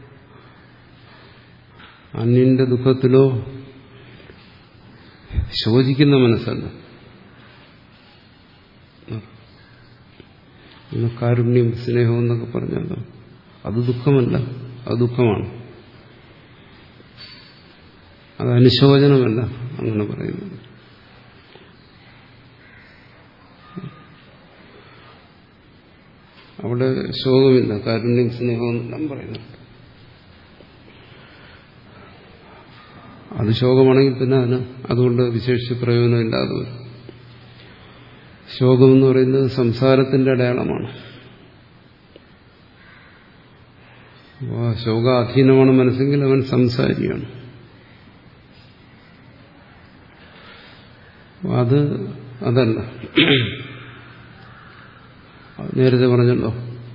അന്യന്റെ ദുഃഖത്തിലോ ശോചിക്കുന്ന മനസ്സല്ല. കാരുണ്യം സ്നേഹം എന്നൊക്കെ പറഞ്ഞാലോ അത് ദുഃഖമല്ല. അത് ദുഃഖമാണ്. അത് അനുശോചനമല്ല അങ്ങനെ പറയുന്നത്. അവിടെ ശോകമില്ല, കാരുണ്യം സ്നേഹം എന്നെല്ലാം പറയുന്നുണ്ട്. അത് ശോകമാണെങ്കിൽ പിന്നെ അതിന് അതുകൊണ്ട് വിശേഷിച്ച് പ്രയോജനമില്ലാതെ വരും. ശോകമെന്ന് പറയുന്നത് സംസാരത്തിന്റെ അടയാളമാണ്. ശോകാധീനമാണ് മനസ്സെങ്കിൽ അവൻ സംസാരിയാണ്. അത് അതല്ല. നേരത്തെ പറഞ്ഞല്ലോ,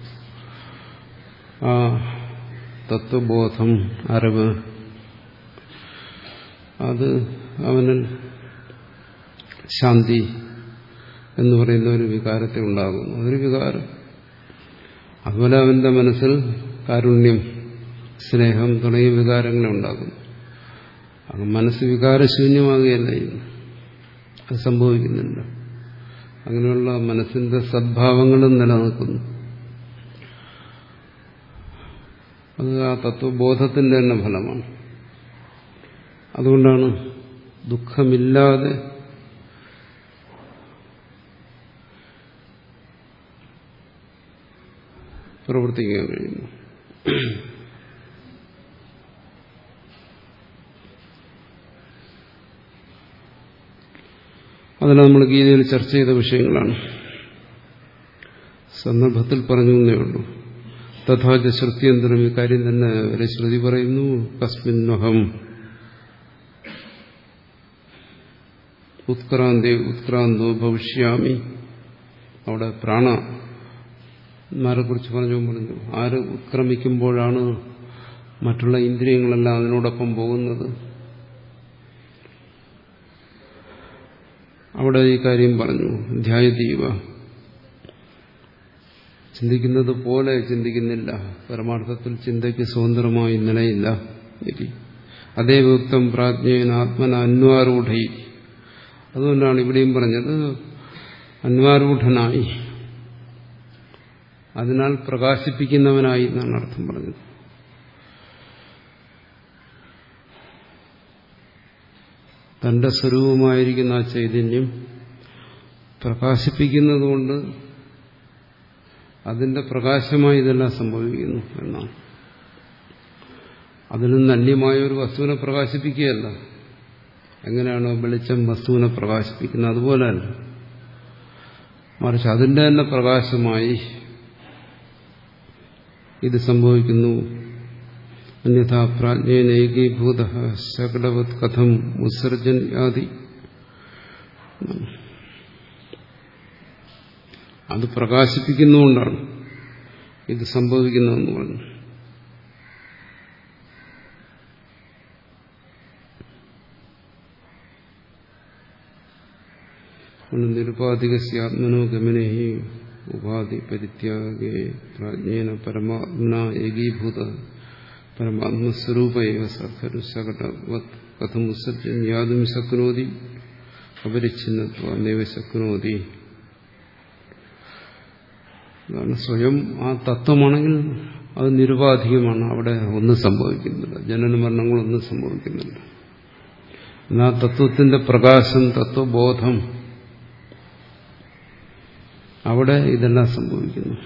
ആ തത്വബോധം, അറിവ്, അത് അവനിൽ ശാന്തി എന്ന് പറയുന്ന ഒരു വികാരത്തെ ഉണ്ടാകുന്നു. അതൊരു വികാരം. അതുപോലെ അവന്റെ മനസ്സിൽ കാരുണ്യം, സ്നേഹം തുടങ്ങിയ വികാരങ്ങളെ ഉണ്ടാകുന്നു. അത് മനസ്സ് വികാരശൂന്യമാകുകയല്ല ചെയ്യുന്നു. അത് സംഭവിക്കുന്നില്ല. അങ്ങനെയുള്ള മനസ്സിന്റെ സദ്ഭാവങ്ങളും നിലനിൽക്കുന്നു. അത് ആ തത്വബോധത്തിന്റെ തന്നെ ഫലമാണ്. അതുകൊണ്ടാണ് ദുഃഖമില്ലാതെ പ്രവർത്തിക്കാൻ കഴിയുന്നു. അതെല്ലാം നമ്മൾ ഗീതയിൽ ചർച്ച ചെയ്ത വിഷയങ്ങളാണ്. സന്ദർഭത്തിൽ പറഞ്ഞു എന്നേ ഉള്ളൂ. തഥാച ശ്രുത്യന്തരം ഈ കാര്യം തന്നെ ഒരു ശ്രുതി പറയുന്നു. കസ്മിന്നഹം ഉത്ക്രാന്തേ ഉത്ക്രാന്തോ ഭവിഷ്യാമി. അവിടെ പ്രാണന്മാരെ കുറിച്ച് പറഞ്ഞു പറഞ്ഞു ആര് ഉത്ക്രമിക്കുമ്പോഴാണ് മറ്റുള്ള ഇന്ദ്രിയങ്ങളെല്ലാം അതിനോടൊപ്പം പോകുന്നത്. അവിടെ ഈ കാര്യം പറഞ്ഞു. ധ്യായതീവ, ചിന്തിക്കുന്നത് പോലെ ചിന്തിക്കുന്നില്ല. പരമാർത്ഥത്തിൽ ചിന്തയ്ക്ക് സ്വതന്ത്രമായി നിലയില്ല. അതേ യുക്തം പ്രാജ്ഞേന ആത്മന അന്വാരൂഢൈ. അതുകൊണ്ടാണ് ഇവിടെയും പറഞ്ഞത് അന്വാരൂഢനായി, അതിനാൽ പ്രകാശിപ്പിക്കുന്നവനായി എന്നാണ് അർത്ഥം പറഞ്ഞത്. തന്റെ സ്വരൂപമായിരിക്കുന്ന ആ ചൈതന്യം പ്രകാശിപ്പിക്കുന്നതുകൊണ്ട് അതിന്റെ പ്രകാശമായി ഇതെല്ലാം സംഭവിക്കുന്നു എന്നാണ്. അതിൽ നിന്ന് അന്യമായ ഒരു വസ്തുവിനെ പ്രകാശിപ്പിക്കുകയല്ല. എങ്ങനെയാണോ വെളിച്ചം വസ്തുവിനെ പ്രകാശിപ്പിക്കുന്നത് അതുപോലെയല്ല, മറിച്ച് അതിന്റെ തന്നെ പ്രകാശമായി ഇത് സംഭവിക്കുന്നു. അന്യഥാ പ്രാജ്ഞേന ഏകീഭൂത ശകലവത് കഥം ഉത്സർജൻ യാതി. അത് പ്രകാശിപ്പിക്കുന്നുകൊണ്ടാണ് ഇത് സംഭവിക്കുന്നതെന്ന് പറഞ്ഞു. നിരുപാധികസ്യാത്മനോ ഗമനേ ഉപാധി പരിത്യാഗേ പ്രാജ്ഞേന പരമാത്മന ഏകീഭൂത പരമാത്മസ്വരൂപേവ സഖരു ശകടവത് കഥം ഉത്സർജൻ യാതും ശക്നോതി അപരിച്ഛിന്നത്വ ശക്നോതി. അതാണ് സ്വയം ആ തത്വമാണെങ്കിൽ അത് നിരുപാധികമാണ്. അവിടെ ഒന്നും സംഭവിക്കുന്നില്ല, ജനന മരണങ്ങളൊന്നും സംഭവിക്കുന്നില്ല. എന്നാൽ തത്വത്തിന്റെ പ്രകാശം, തത്വബോധം, അവിടെ ഇതെല്ലാം സംഭവിക്കുന്നു.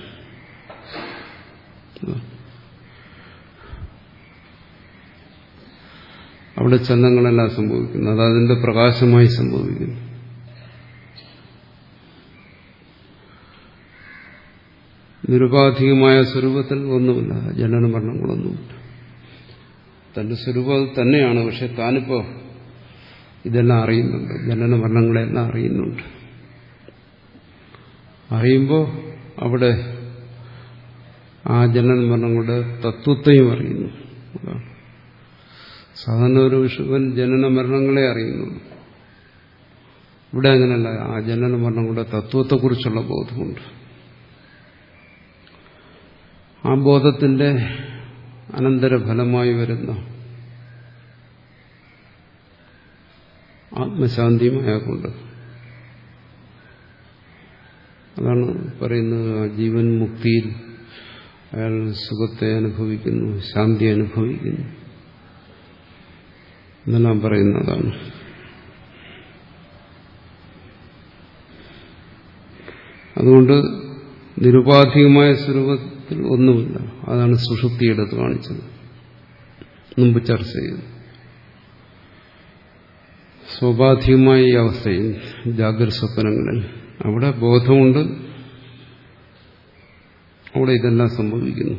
അവിടെ ചലനങ്ങളെല്ലാം സംഭവിക്കുന്നു. അത് അതിന്റെ പ്രകാശമായി സംഭവിക്കുന്നു. നിരുപാധികമായ സ്വരൂപത്തിൽ ഒന്നുമില്ല, ജനന മരണങ്ങളൊന്നുമില്ല. തന്റെ സ്വരൂപം തന്നെയാണ്. പക്ഷെ താനിപ്പോ ഇതെല്ലാം അറിയുന്നുണ്ട്, ജനന മരണങ്ങളെല്ലാം അറിയുന്നുണ്ട്. അറിയുമ്പോൾ അവിടെ ആ ജനന മരണങ്ങളുടെ തത്വത്തെയും അറിയുന്നു. അതാണ് സാധാരണ ഒരു വിഷുവൻ ജനന മരണങ്ങളെ അറിയുന്നുള്ളൂ. ഇവിടെ അങ്ങനെയല്ല, ആ ജനന മരണങ്ങളുടെ തത്വത്തെക്കുറിച്ചുള്ള ബോധമുണ്ട്. ആ ബോധത്തിന്റെ അനന്തരഫലമായി വരുന്ന ആത്മശാന്തിയുമായാകൊണ്ട് അതാണ് പറയുന്നത്. ജീവൻ മുക്തിയിൽ അയാൾ സുഖത്തെ അനുഭവിക്കുന്നു, ശാന്തി അനുഭവിക്കുന്നു എന്നെല്ലാം പറയുന്നതാണ്. അതുകൊണ്ട് നിരുപാധികമായ സ്വരൂപത്തിൽ ഒന്നുമില്ല. അതാണ് സുഷുപ്തിയെടുത്ത് കാണിച്ചത്, മുമ്പ് ചർച്ച ചെയ്തു. സ്വാഭാവികമായ ഈ അവസ്ഥയിൽ ജാഗ്രത സ്വപ്നങ്ങളിൽ അവിടെ ബോധമുണ്ട്, അവിടെ ഇതെല്ലാം സംഭവിക്കുന്നു.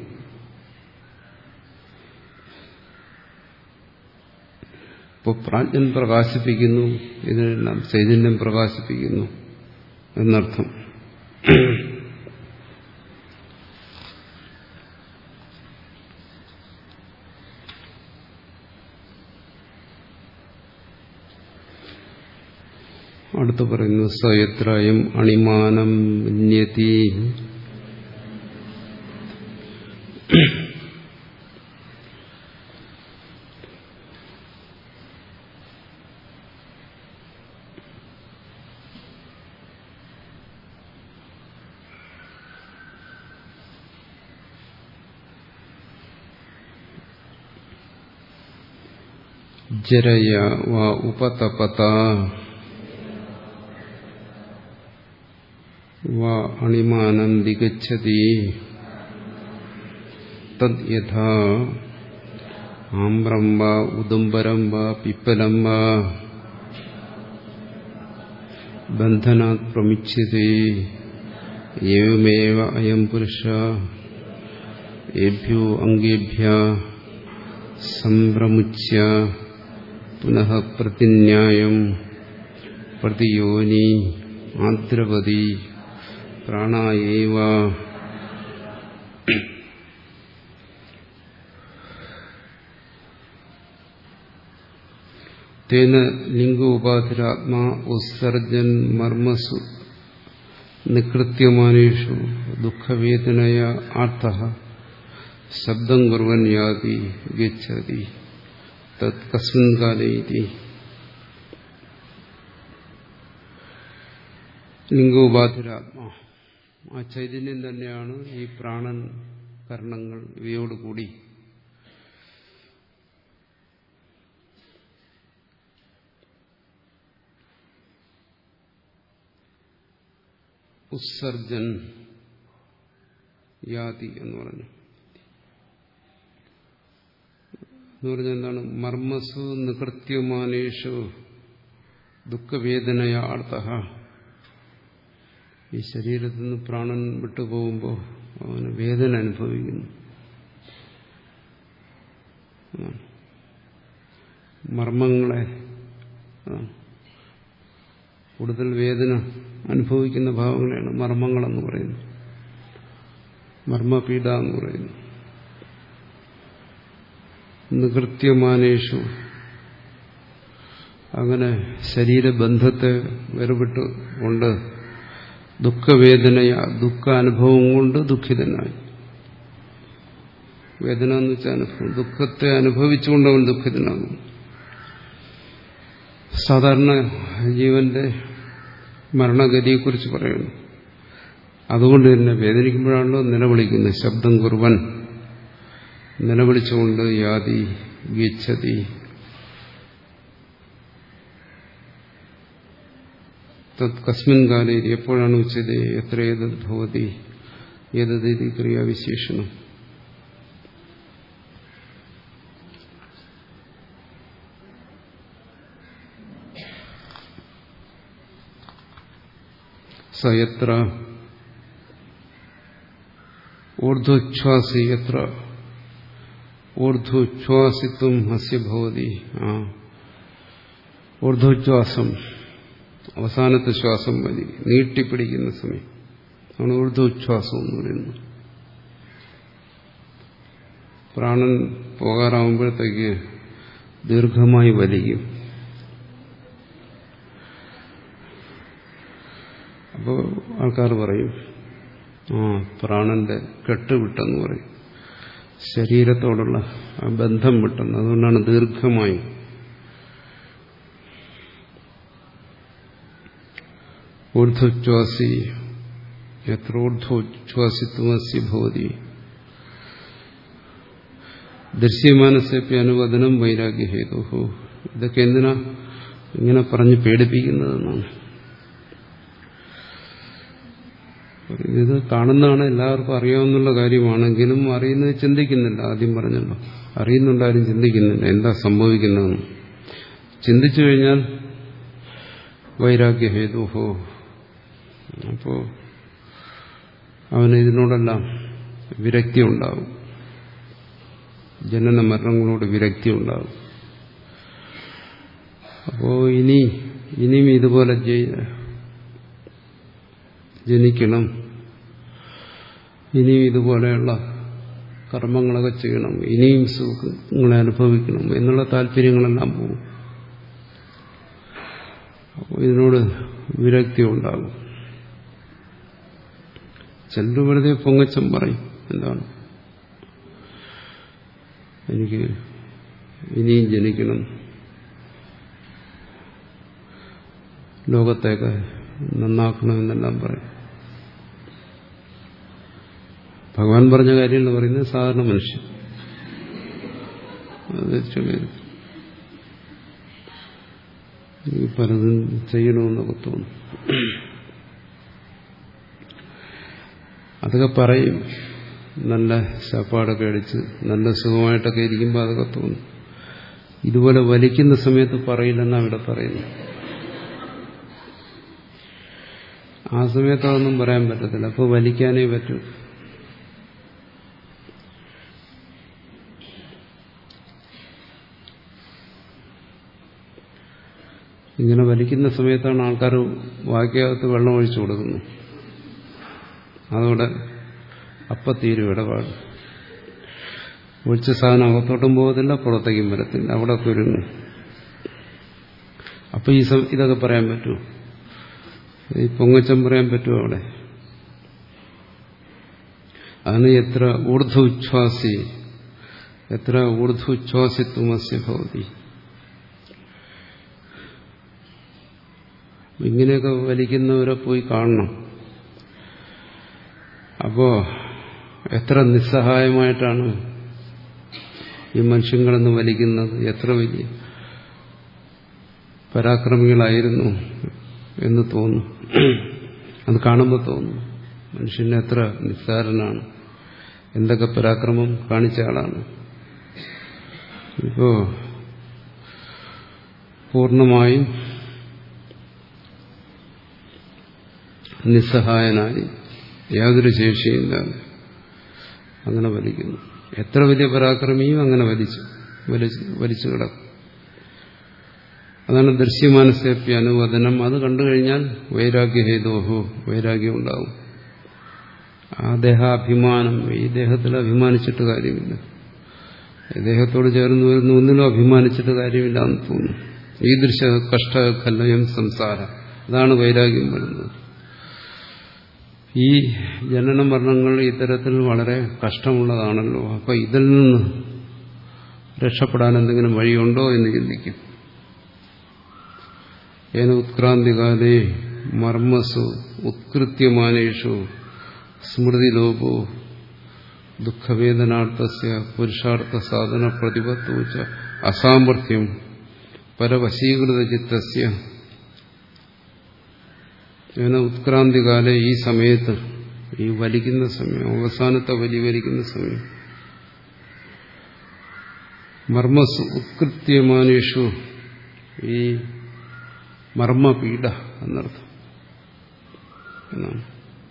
ഇപ്പോൾ പ്രാജ്ഞൻ പ്രകാശിപ്പിക്കുന്നു, ഇതിനെല്ലാം ചൈതന്യം പ്രകാശിപ്പിക്കുന്നു എന്നർത്ഥം. അടുത്ത് പറയുന്നു സയത്രയം അണിമാനം ന്യതി ജരയ വാ ഉപതപത വാ അണിമാനം ദിഗച്ഛതി തദ് യഥാ ആമ്രം വാ ഉദുംബരം വാ പിപ്പലം വാ ബന്ധനാത് പ്രമുച്യതേ ഏവമേവ അയം പുരുഷ ഏഭ്യോ അംഗേഭ്യ സംപ്രമുച്യ പുനഃ പ്രതിന്യായം പ്രതിയോനി ആദ്രവതി പ്രാണായേവ തേന ലിംഗോപാധിരാത്മാ ഉത്സർജൻ മർമ്മസു നികൃത്യമാനേഷു ദുഃഖവേദനയ ആർത്തഃ ശബ്ദം കുർവൻ യാതി ഗച്ഛതി തത് കസ്മിൻ കാലേ ഇതി. ലിംഗോപാധിരാത്മാ, ആ ചൈതന്യം തന്നെയാണ് ഈ പ്രാണൻ കർണങ്ങൾ ഇവയോടുകൂടി ഉത്സർജൻ യാതി എന്ന് പറഞ്ഞു. എന്ന് പറഞ്ഞാൽ എന്താണ്? മർമ്മസു നികൃത്യമാനേഷു ദുഃഖവേദനയ അർത്ഥഃ. ഈ ശരീരത്തിൽ നിന്ന് പ്രാണൻ വിട്ടുപോകുമ്പോൾ അവന് വേദന അനുഭവിക്കുന്നു. മർമ്മങ്ങളെ കൂടുതൽ വേദന അനുഭവിക്കുന്ന ഭാവങ്ങളെയാണ് മർമ്മങ്ങളെന്ന് പറയുന്നത്, മർമ്മപീഡ എന്ന് പറയുന്നു. നികൃത്യമാനേഷു, അങ്ങനെ ശരീരബന്ധത്തെ വേർപെട്ട് കൊണ്ട് ദുഃഖവേദനയ, ദുഃഖാനുഭവം കൊണ്ട് ദുഃഖിതനായി. വേദന എന്ന് വെച്ചാൽ അനുഭവം, ദുഃഖത്തെ അനുഭവിച്ചുകൊണ്ട് അവൻ ദുഃഖിതനാകും. സാധാരണ ജീവന്റെ മരണഗതിയെക്കുറിച്ച് പറയുന്നു. അതുകൊണ്ട് തന്നെ വേദനിക്കുമ്പോഴാണല്ലോ നിലവിളിക്കുന്നത്. ശബ്ദം കുർവൻ, നിലവിളിച്ചുകൊണ്ട് യാതി ഗച്ഛതി. തത് കസ്മിൻ കാലേ, എപ്പോഴാണ് ഉച്ചത്, എത്ര ഏതത് ഭവതി, ഏതത് ക്രിയാവിശേഷണം. സയത്ര ഊർധ്വച്ഛ്വാസി എത്ര ഊർധ്വച്ഛ്വാസിത്വം ഹസ്യ ഭവതി. ആ ഊർധ്വച്ഛ്വാസം, അവസാനത്തെ ശ്വാസം വലി നീട്ടിപ്പിടിക്കുന്ന സമയം ആണ് ഊർധ്വച്ഛ്വാസം എന്ന് പറയുന്നത്. പ്രാണൻ പോകാറാവുമ്പോഴത്തേക്ക് ദീർഘമായി വലിക്കും. അപ്പോൾ ആൾക്കാർ പറയും, ആ പ്രാണന്റെ കെട്ട് വിട്ടെന്ന് പറയും, ശരീരത്തോടുള്ള ആ ബന്ധം വിട്ടെന്ന്. അതുകൊണ്ടാണ് ദീർഘമായി. ഊർധ്വച്ഛ്വാസി എത്ര ഊർധ്വച്ഛ്വാസിത്വമസ്യ ഭവതി. ദൃശ്യമാനസ്യപ്പി അനുവദനം വൈരാഗ്യഹേതു. ഇതൊക്കെ എന്തിനാ ഇങ്ങനെ പറഞ്ഞ് പേടിപ്പിക്കുന്നതെന്നാണ്. ഇത് കാണുന്നതാണ്, എല്ലാവർക്കും അറിയാവുന്ന കാര്യമാണെങ്കിലും അറിയുന്നത് ചിന്തിക്കുന്നില്ല. ആദ്യം പറഞ്ഞല്ലോ, അറിയുന്നുണ്ടാരും ചിന്തിക്കുന്നില്ല എന്താ സംഭവിക്കുന്നതെന്ന്. ചിന്തിച്ചു കഴിഞ്ഞാൽ വൈരാഗ്യഹേതുഹോ, അപ്പോ അവന് ഇതിനോടെല്ലാം വിരക്തി ഉണ്ടാകും, ജനന മരണങ്ങളോട് വിരക്തി ഉണ്ടാകും. അപ്പോ ഇനി ഇനിയും ഇതുപോലെ ജനിക്കണം, ഇനിയും ഇതുപോലെയുള്ള കർമ്മങ്ങളൊക്കെ ചെയ്യണം, ഇനിയും സുഖങ്ങളെ അനുഭവിക്കണം എന്നുള്ള താല്പര്യങ്ങളെല്ലാം പോകും. അപ്പോൾ ഇതിനോട് വിരക്തി ഉണ്ടാകും. ചിലർ വെറുതെ പൊങ്ങച്ചം പറയും, എന്താണ് എനിക്ക് ഇനിയും ജനിക്കണം, ലോകത്തേക്ക് നന്നാക്കണമെന്നെല്ലാം പറയും. ഭഗവാൻ പറഞ്ഞ കാര്യം എന്ന് പറയുന്നത് സാധാരണ മനുഷ്യൻ പലതും ചെയ്യണമെന്നൊക്കെ തോന്നും. അതൊക്കെ പറയും, നല്ല ശാപ്പാടൊക്കെ അടിച്ച് നല്ല സുഖമായിട്ടൊക്കെ ഇരിക്കുമ്പോൾ അതൊക്കെ തോന്നും. ഇതുപോലെ വലിക്കുന്ന സമയത്ത് പറയില്ലെന്നാണ് ഇവിടെ പറയുന്നത്. ആ സമയത്ത് അതൊന്നും പറയാൻ പറ്റത്തില്ല, അപ്പോൾ വലിക്കാനേ പറ്റൂ. ഇങ്ങനെ വലിക്കുന്ന സമയത്താണ് ആൾക്കാർ വാക്യകത്ത് വെള്ളം ഒഴിച്ചു കൊടുക്കുന്നത്. അതോടെ അപ്പത്തീരും ഇടപാട്. ഒഴിച്ച സാധനം അകത്തോട്ടും പോകത്തില്ല, പുറത്തേക്കും വരത്തില്ല, അവിടെ കുരുങ്ങും. അപ്പൊ ഈ ഇതൊക്കെ പറയാൻ പറ്റുമോ? ഈ പൊങ്ങച്ചം പറയാൻ പറ്റുമോ അവിടെ? അതിന് എത്ര ഊർധ്വോച്ഛ്വാസി, എത്ര ഊർധ്വോച്ഛ്വാസിത്വമസ്യ ഭവതി. ഇങ്ങനെയൊക്കെ വലിക്കുന്നവരെ പോയി കാണണം. അപ്പോ എത്ര നിസ്സഹായമായിട്ടാണ് ഈ മനുഷ്യങ്ങളെന്ന് വലിക്കുന്നത്, എത്ര വലിയ പരാക്രമികളായിരുന്നു എന്ന് തോന്നും. അത് കാണുമ്പോൾ തോന്നും മനുഷ്യന് എത്ര നിസ്സാരനാണ്, എന്തൊക്കെ പരാക്രമം കാണിച്ച ആളാണ്. ഇപ്പോ പൂർണ്ണമായും നിസ്സഹായനായി യാതൊരു ശേഷിയില്ലാതെ അങ്ങനെ വലിക്കുന്നു. എത്ര വലിയ പരാക്രമിയും അങ്ങനെ വലിച്ചു വലിച്ചു വലിച്ചു കിടക്കും. അതാണ് ദൃശ്യമാനസ്യപ്യ അനുവദനം. അത് കണ്ടു കഴിഞ്ഞാൽ വൈരാഗ്യഹേതോഹോ, വൈരാഗ്യം ഉണ്ടാവും. ആ ദേഹാഭിമാനം, ഈ ദേഹത്തിൽ അഭിമാനിച്ചിട്ട് കാര്യമില്ല, ദേഹത്തോട് ചേർന്ന് വരുന്ന ഒന്നിലും അഭിമാനിച്ചിട്ട് കാര്യമില്ല എന്ന് തോന്നുന്നു. ഈ ദൃശ്യ കഷ്ട കല്ലയം സംസാരം, അതാണ് വൈരാഗ്യം വരുന്നത്. ഈ ജനന മരണങ്ങൾ ഇത്തരത്തിൽ വളരെ കഷ്ടമുള്ളതാണല്ലോ, അപ്പൊ ഇതിൽ നിന്ന് രക്ഷപ്പെടാൻ എന്തെങ്കിലും വഴിയുണ്ടോ എന്ന് ചിന്തിക്കും. ഏന ഉത്ക്രാന്തികാലേ മർമ്മസു ഉത്കൃത്യമാനേഷു സ്മൃതിലോപോ ദുഃഖവേദനാർത്ഥസ്യ പുരുഷാർത്ഥ സാധന പ്രതിപത്തൂച്ച അസാമർത്ഥ്യം പരവശീകൃത ചിത്തസ്യ. ഏന ഉത്ക്രാന്തികാലേ, ഈ സമയത്ത്, ഈ വലിക്കുന്ന സമയം, അവസാനത്തെ വലി വലിക്കുന്ന സമയം, മർമ്മസു ഉത്കൃത്യമാനേഷു, ഈ മർമ്മപീഡ എന്നർത്ഥം എന്നാണ്.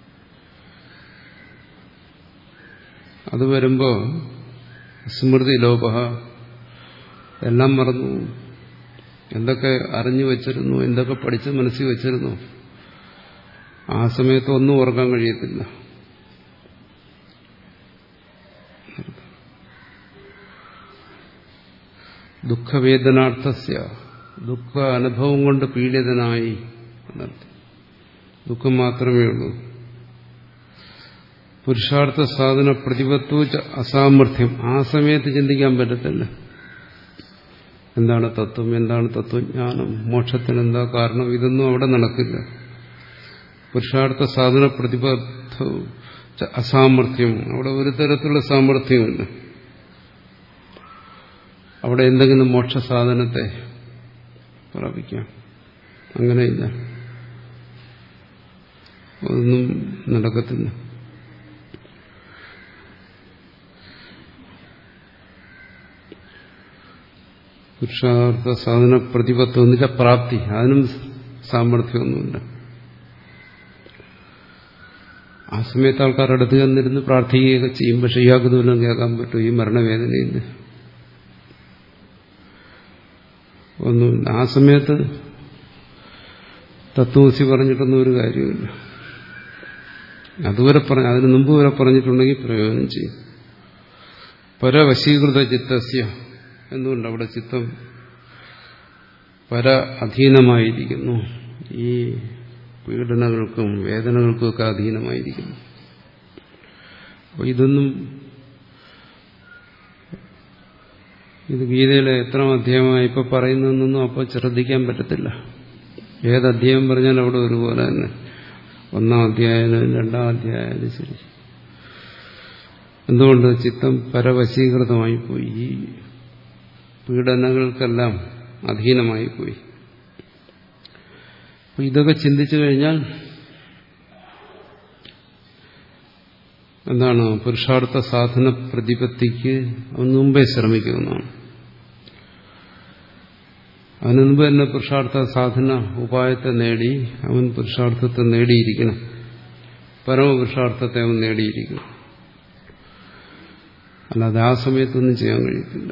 അത് വരുമ്പോ സ്മൃതി ലോപ, എല്ലാം മറന്നു, എന്തൊക്കെ അറിഞ്ഞു വച്ചിരുന്നു, എന്തൊക്കെ പഠിച്ച് മനസ്സിൽ വച്ചിരുന്നു, ആ സമയത്ത് ഒന്നും ഓർക്കാൻ കഴിയത്തില്ല. ദുഃഖവേദനാർത്ഥസ്യ, ദുഃഖ അനുഭവം കൊണ്ട് പീഡിതനായി എന്നർത്ഥം. ദുഃഖം മാത്രമേ ഉള്ളൂ. പുരുഷാർത്ഥ സാധന പ്രതിപത്വ അസാമർഥ്യം, ആ സമയത്ത് ചിന്തിക്കാൻ പറ്റത്തില്ല. എന്താണ് തത്വം, എന്താണ് തത്വജ്ഞാനം, മോക്ഷത്തിനെന്താ കാരണം, ഇതൊന്നും അവിടെ നടക്കില്ല. പുരുഷാർത്ഥ സാധന പ്രതിപത്വ അസാമർഥ്യം, അവിടെ ഒരു തരത്തിലുള്ള സാമർഥ്യമില്ല. അവിടെ എന്തെങ്കിലും മോക്ഷസാധനത്തെ പ്രാപിക്കാം. അങ്ങനെയില്ല, അതൊന്നും നടക്കത്തില്ല. പുരുഷാർത്ഥ സാധന പ്രതിപത്വം എന്നില്ല പ്രാപ്തി, അതിനും സാമർഥ്യമൊന്നുമില്ല. ആ സമയത്ത് ആൾക്കാർ അടുത്ത് ചെന്നിരുന്ന് പ്രാർത്ഥിക്കുകയൊക്കെ ചെയ്യും. പക്ഷെ ഇയാൾക്ക് ദൂരം കേൾക്കാൻ പറ്റും ഈ മരണവേദനയിൽ ഒന്നുമില്ല. ആ സമയത്ത് തത്വമസി പറഞ്ഞിട്ടൊന്നും ഒരു കാര്യമില്ല. അതുവരെ പറഞ്ഞ അതിന് മുമ്പ് വരെ പറഞ്ഞിട്ടുണ്ടെങ്കിൽ പ്രയോജനം ചെയ്യും. പരവശീകൃത ചിത്തസ്യ, എന്തുകൊണ്ട് അവിടെ ചിത്തം പര അധീനമായിരിക്കുന്നു, ഈ പീഡനകൾക്കും വേദനകൾക്കും ഒക്കെ അധീനമായിരിക്കുന്നു. അപ്പോൾ ഇതൊന്നും ഇത് ഗീതയിലെ എത്ര അധ്യായമായി ഇപ്പൊ പറയുന്നതെന്നൊന്നും അപ്പോൾ ശ്രദ്ധിക്കാൻ പറ്റത്തില്ല. ഏത് അധ്യായം പറഞ്ഞാലും അവിടെ ഒരുപോലെ തന്നെ, ഒന്നാം അധ്യായാലും രണ്ടാം അധ്യായാലും ശരി. എന്തുകൊണ്ട് ചിത്തം പരവശീകൃതമായി പോയി, ഈ പീഡനകൾക്കെല്ലാം അധീനമായി പോയി. അപ്പൊ ഇതൊക്കെ ചിന്തിച്ചു കഴിഞ്ഞാൽ എന്താണ്, പുരുഷാർത്ഥ സാധന പ്രതിപത്തിക്ക് അവൻ മുമ്പേ ശ്രമിക്കുന്നതാണ്. അതിനു മുമ്പ് തന്നെ പുരുഷാർത്ഥ സാധന ഉപായത്തെ നേടി അവൻ പുരുഷാർത്ഥത്തെ നേടിയിരിക്കണം, പരമപുരുഷാർത്ഥത്തെ അവൻ നേടിയിരിക്കണം. അല്ലാതെ ആ സമയത്തൊന്നും ചെയ്യാൻ കഴിയത്തില്ല.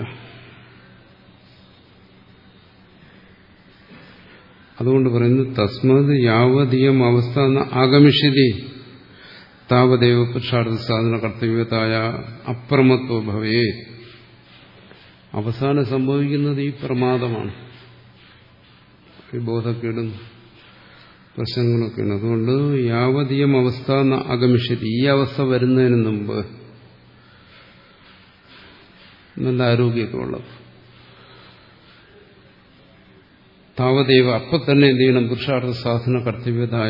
അതുകൊണ്ട് പറയുന്നു തസ്മത് യാവതീയം അവസ്ഥ ആഗമിഷ്യതി താവദേവ പുരുഷാർത്ഥ സാധന കർത്തവ്യതായ അപ്രമത്വ ഭവേ. അവസാനം സംഭവിക്കുന്നത് ഈ പ്രമാദമാണ്, ഈ ബോധക്കേടും പ്രശ്നങ്ങളൊക്കെയാണ്. അതുകൊണ്ട് യാവതീയം അവസ്ഥ ആഗമിഷ്യതി, ഈ അവസ്ഥ വരുന്നതിന് മുമ്പ് നല്ല ആരോഗ്യമൊക്കെ ഉള്ളത് താവദേവ അപ്പം തന്നെ എന്ത് ചെയ്യണം, പുരുഷാർത്ഥ സാധന കർത്തവ്യതായ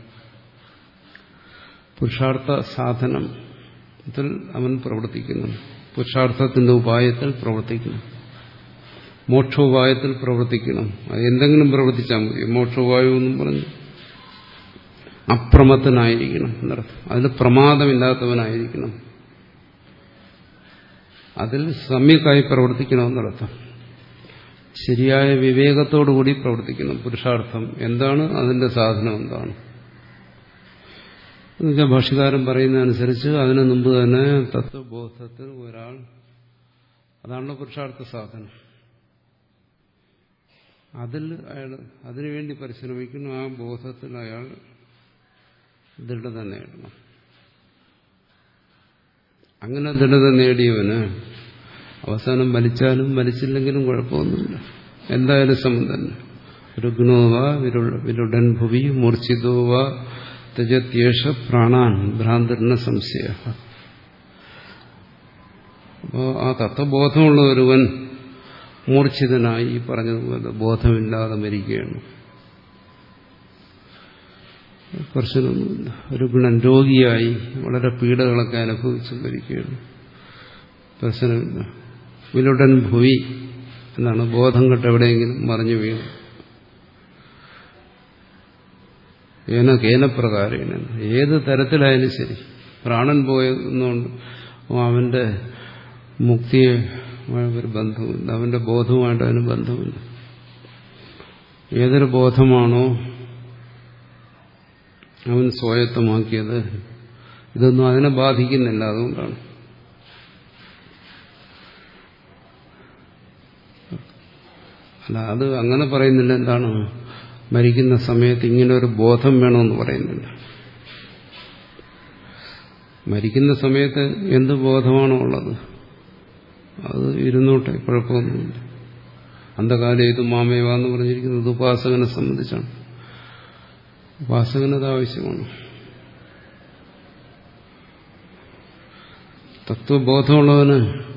പുരുഷാർത്ഥ സാധനത്തിൽ അവൻ പ്രവർത്തിക്കുന്നു, പുരുഷാർത്ഥത്തിന്റെ ഉപായത്തിൽ പ്രവർത്തിക്കണം, മോക്ഷോപായത്തിൽ പ്രവർത്തിക്കണം. അത് എന്തെങ്കിലും പ്രവർത്തിച്ചാൽ മതി. മോക്ഷോപായം എന്നും പറഞ്ഞു അപ്രമത്തനായിരിക്കണം എന്നർത്ഥം. അതിൽ പ്രമാദമില്ലാത്തവനായിരിക്കണം, അതിൽ സമ്യക്കായി പ്രവർത്തിക്കണമെന്നർത്ഥം. ശരിയായ വിവേകത്തോടുകൂടി പ്രവർത്തിക്കണം. പുരുഷാർത്ഥം എന്താണ്, അതിന്റെ സാധനം എന്താണ് എന്നുവെച്ചാൽ ഭാഷ്യകാരൻ പറയുന്നതനുസരിച്ച് അതിനു മുമ്പ് തന്നെ തത്വബോധത്തിൽ ഒരാൾ, അതാണല്ലോ പുരുഷാർത്ഥ സാധനം, അതിൽ അയാൾ അതിനുവേണ്ടി പരിശ്രമിക്കുന്നു. ആ ബോധത്തിൽ അയാൾ ദൃഢത നേടണം. അങ്ങനെ ദൃഢത നേടിയവന് അവസാനം വലിച്ചാലും വലിച്ചില്ലെങ്കിലും കുഴപ്പമൊന്നുമില്ല, എന്തായാലും സമം തന്നെ. രുഗ്നോവ വിരുടൻ ഭുവി മൂർച്ഛിതോവ തജത്യേഷ പ്രാണാൻ ഭ്രാന്തർണ സംശയ. അപ്പോൾ ആ തത്വബോധമുള്ള ഒരുവൻ മൂർച്ഛിതനായി ഈ പറഞ്ഞതുപോലെ ബോധമില്ലാതെ മരിക്കുകയാണ്, പ്രശ്നമൊന്നുമില്ല. ഒരു ഗുണൻ രോഗിയായി വളരെ പീഡകളൊക്കെ അനുഭവിച്ച് മരിക്കുകയാണ്, പ്രശ്നമില്ല. വിലുടൻ ഭുവി എന്നാണ്, ബോധം കെട്ട് എവിടെയെങ്കിലും മറിഞ്ഞു വീണു. ഏന കേനപ്രകാരേന, ഏത് തരത്തിലായാലും ശരി, പ്രാണൻ പോയെന്നുകൊണ്ട് അവന്റെ മുക്തിയെ ഒരു ബന്ധവുമില്ല, അവന്റെ ബോധവുമായിട്ട് അതിന് ബന്ധമില്ല. ഏതൊരു ബോധമാണോ അവൻ സ്വായത്തമാക്കിയത്, ഇതൊന്നും അതിനെ ബാധിക്കുന്നില്ല. അതുകൊണ്ടാണ് അല്ല, അത് അങ്ങനെ പറയുന്നില്ല. എന്താണ്, മരിക്കുന്ന സമയത്ത് ഇങ്ങനെ ഒരു ബോധം വേണമെന്ന് പറയുന്നില്ല. മരിക്കുന്ന സമയത്ത് എന്ത് ബോധമാണോ ഉള്ളത് അത് ഇരുന്നോട്ടെ, കുഴപ്പമൊന്നുമില്ല. അന്ധകാലം ഇത് മാമേവാന്ന് പറഞ്ഞിരിക്കുന്നത് ഉപാസകനെ സംബന്ധിച്ചാണ്. ഉപാസകനത് ആവശ്യമാണ്. തത്വബോധമുള്ളവന്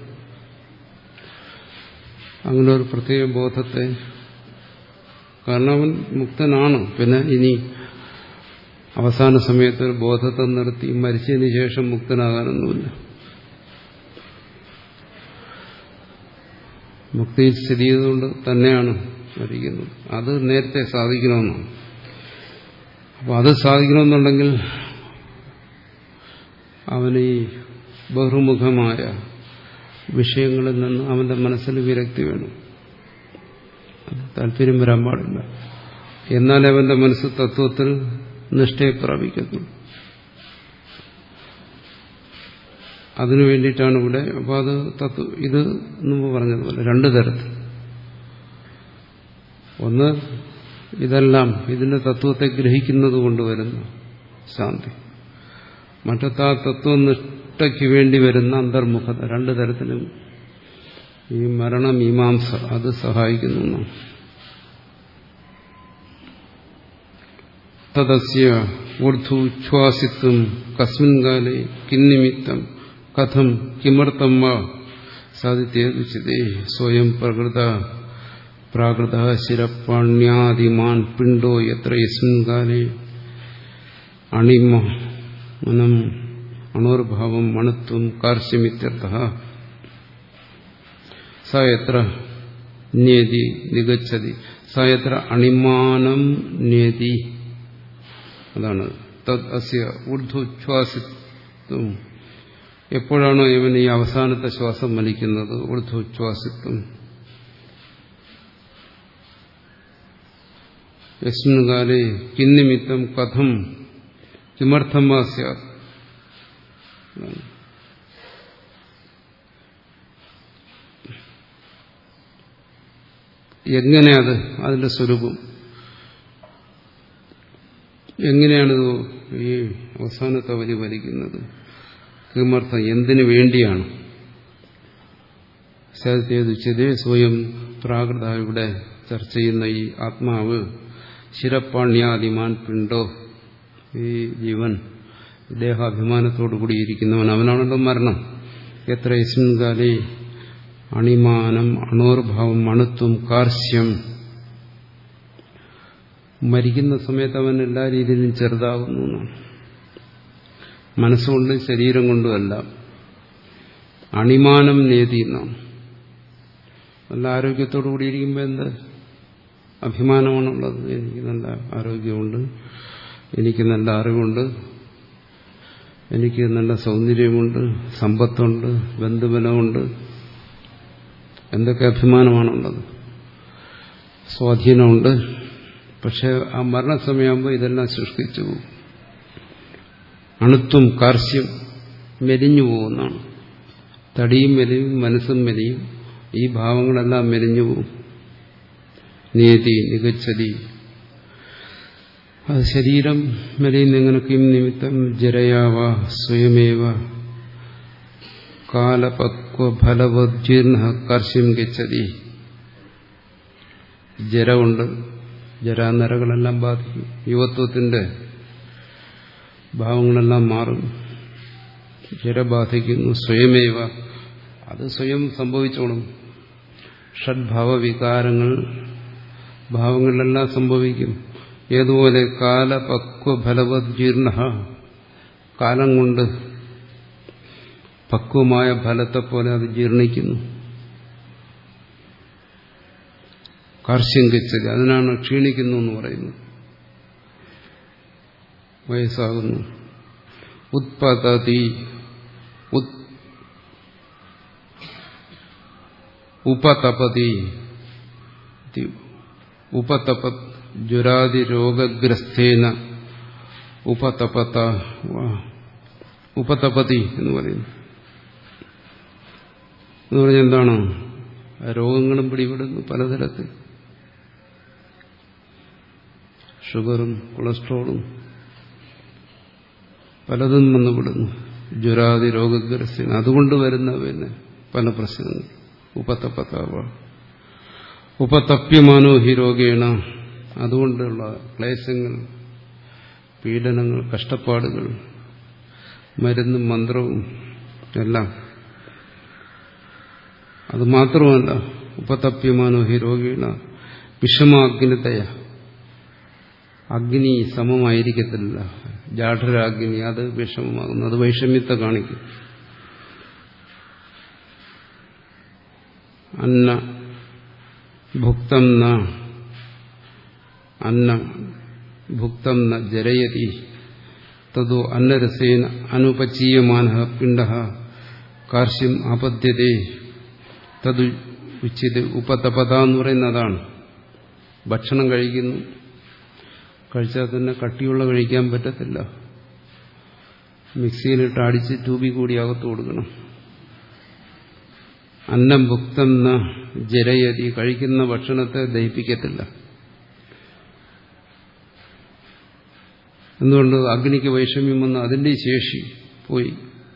അങ്ങനെ ഒരു പ്രത്യേക ബോധത്തെ, കാരണം അവൻ മുക്തനാണ്, പിന്നെ ഇനി അവസാന സമയത്ത് ഒരു ബോധത്തെ നിർത്തി മരിച്ചതിന് ശേഷം മുക്തനാകാനൊന്നുമില്ല. മുക്തിയിൽ സ്ഥിതി ചെയ്തുകൊണ്ട് തന്നെയാണ് മരിക്കുന്നത്. അത് നേരത്തെ സാധിക്കണമെന്നാണ്. അപ്പോൾ അത് സാധിക്കണമെന്നുണ്ടെങ്കിൽ അവന് ഈ ബഹുമുഖമായ വിഷയങ്ങളിൽ നിന്ന് അവന്റെ മനസ്സിന് വിരക്തി വേണം. താല്പര്യം വരാൻ പാടില്ല. എന്നാലേ അവന്റെ മനസ്സ് തത്വത്തിൽ നിഷ്ഠയെ പ്രാപിക്കത്തുള്ളൂ. അതിനു വേണ്ടിയിട്ടാണ് ഇവിടെ. അപ്പോൾ അത് തത്വ ഇത് മുമ്പ് പറഞ്ഞതുപോലെ രണ്ടു തരത്തിൽ. ഒന്ന് ഇതെല്ലാം ഇതിന്റെ തത്വത്തെ ഗ്രഹിക്കുന്നത് കൊണ്ടുവരുന്ന ശാന്തി. മറ്റത്തെ ആ തത്വനിഷ്ഠയ്ക്ക് വേണ്ടി വരുന്ന അന്തർമുഖത. രണ്ടു തരത്തിലും ഈ മരണമീമാംസ അത് സഹായിക്കുന്നു എന്നാണ്. തദസ്യ ഊർധ്വോച്ഛ്വാസിത്വം കസ്മിൻ കാലേ കിന്നിമിത്തം കഥം കിമർത്ഥം വാ സാധിത്യേതുച്യതേ സ്വയം പ്രകൃത പ്രാകൃത ശിരപ്പാണ്യാദിമാൻ പിണ്ടോ യത്ര യസ്മിൻ കാലേ അണിമനം അണോർഭാവം മണത്വം കാർശ്യമിത്യർത്ഥഃ സ യത്ര നേതി നിഗച്ഛതി സ യത്ര അണിമാനം നേതി. അതാണ് തദ് അസ്യ ഊർധ്വോച്ഛ്വാസിത്വം. എപ്പോഴാണോ ഇവൻ ഈ അവസാനത്തെ ശ്വാസം വലിക്കുന്നത്, ഊർധ്വോച്ഛ്വാസിത്വം, യസ്മിൻ കാലേ കിന്നിമിത്തം കഥം കിമർത്ഥം വാ സ്യാത്. എങ്ങനെയത് അതിന്റെ സ്വരൂപം, എങ്ങനെയാണിത് ഈ അവസാനത്തെ വലി വലിക്കുന്നത്, കിമർത്ഥം എന്തിനു വേണ്ടിയാണ്. സത്യതുച്യതേ സ്വയം പ്രാകൃത. ഇവിടെ ചർച്ച ചെയ്യുന്ന ഈ ആത്മാവ് ശിരപ്പാണ്യാദിമാൻ പിണ്ടോ, ഈ ജീവൻ ദേഹാഭിമാനത്തോടുകൂടിയിരിക്കുന്നവൻ, അവനാണല്ലോ മരണം. എത്ര യസ്മിൻ കാലേ അണിമാനം അണോർഭാവം അണുത്വം കാർശ്യം. മരിക്കുന്ന സമയത്ത് അവൻ എല്ലാ രീതിയിലും ചെറുതാകുന്നു എന്നാണ്. മനസ്സുകൊണ്ടും ശരീരം കൊണ്ടുമല്ല. അണിമാനം നേതി എന്നാണ്. നല്ല ആരോഗ്യത്തോടു കൂടിയിരിക്കുമ്പോൾ എന്ത് അഭിമാനമാണുള്ളത്. എനിക്ക് നല്ല ആരോഗ്യമുണ്ട്, എനിക്ക് നല്ല അറിവുണ്ട്, എനിക്ക് നല്ല സൗന്ദര്യമുണ്ട്, സമ്പത്തുണ്ട്, ബന്ധുബലമുണ്ട്, എന്തൊക്കെ അഭിമാനമാണുള്ളത്, സ്വാധീനമുണ്ട്. പക്ഷെ ആ മരണസമയമാകുമ്പോൾ ഇതെല്ലാം സൃഷ്ടിച്ചു പോകും. അണുത്വം കാർശ്യം, മെലിഞ്ഞു പോകുന്നതാണ്. തടിയും മെലിയും മനസ്സും മെലിയും, ഈ ഭാവങ്ങളെല്ലാം മെലിഞ്ഞു പോകും. നിയതി നിഗച്ഛതി. അത് ശരീരം മെലിയുന്നെങ്ങനെ കിം നിമിത്തം ജരയാവ സ്വയമേവ കാലപക്വഫലവജ്ജീർണ കർശ്യം ഗച്ഛതി. ജര കൊണ്ട് ജരാനരകളെല്ലാം ബാധിക്കും. യുവത്വത്തിന്റെ ഭാവങ്ങളെല്ലാം മാറും. ജര ബാധിക്കുന്നു. സ്വയമേവ, അത് സ്വയം സംഭവിച്ചോളും. ഷഡ്ഭാവവികാരങ്ങൾ ഭാവങ്ങളിലെല്ലാം സംഭവിക്കും. ഏതുപോലെ കാലപക്വഫലവജ്ജീർണ, കാലം കൊണ്ട് പക്വമായ ഫലത്തെ പോലെ അത് ജീർണിക്കുന്നു. കാർശ്യം ഗച്ഛതി, അതിനാണ് ക്ഷീണിക്കുന്നു എന്ന് പറയുന്നത്. വയസ്സാകുന്നു. ഉത്പതതി, ഉപതപതി, ഉപതപത് ജ്വരാതി രോഗഗ്രസ്തേന ഉപതപത, ഉപതപതി എന്ന് പറയുന്നു. എന്ന് പറഞ്ഞാൽ എന്താണ്? രോഗങ്ങളും പിടിപെടുന്നു പലതരത്തിൽ. ഷുഗറും കൊളസ്ട്രോളും പലതും വന്നുപെടുന്നു. ജ്വരാതി രോഗഗ്രസ്തേന, അതുകൊണ്ട് വരുന്ന പിന്നെ പല പ്രശ്നങ്ങൾ. ഉപതപതാവ ഉപതപ്യമാനോ ഹി രോഗേണ, അതുകൊണ്ടുള്ള ക്ലേശങ്ങൾ, പീഡനങ്ങൾ, കഷ്ടപ്പാടുകൾ, മരുന്നും മന്ത്രവും എല്ലാം. അത് മാത്രമല്ല, ഉപതപ്യമാനോ ഹി രോഗേണ വിഷമാഗ്നിതയ, അഗ്നി സമമായിരിക്കത്തില്ല. ജാഠരാഗ്നി, അത് വിഷമമാകുന്നു. അത് വൈഷമ്യത്തെ കാണിക്കും. അന്ന ഭുക്തം ന അന്നം ഭുക്തം ന ജരയതി തദോ അന്നരസേന അനുപചീയമാനഃ പിണ്ഡഃ കാർഷ്യം ആപദ്യതേ തദു ഉച്യത്തെ ഉപതപത എന്ന് പറയുന്നതാണ്. ഭക്ഷണം കഴിക്കുന്നു, കഴിച്ചാൽ തന്നെ കട്ടിയുള്ള കഴിക്കാൻ പറ്റത്തില്ല. മിക്സിയിലിട്ട് അടിച്ച് ട്യൂബിൽ കൂടി അകത്ത് കൊടുക്കണം. അന്നം ഭുക്തം ന ജരയതി, കഴിക്കുന്ന ഭക്ഷണത്തെ ദഹിപ്പിക്കത്തില്ല. എന്തുകൊണ്ട്? അഗ്നിക്ക് വൈഷമ്യം വന്ന് അതിന്റെ ശേഷി പോയി.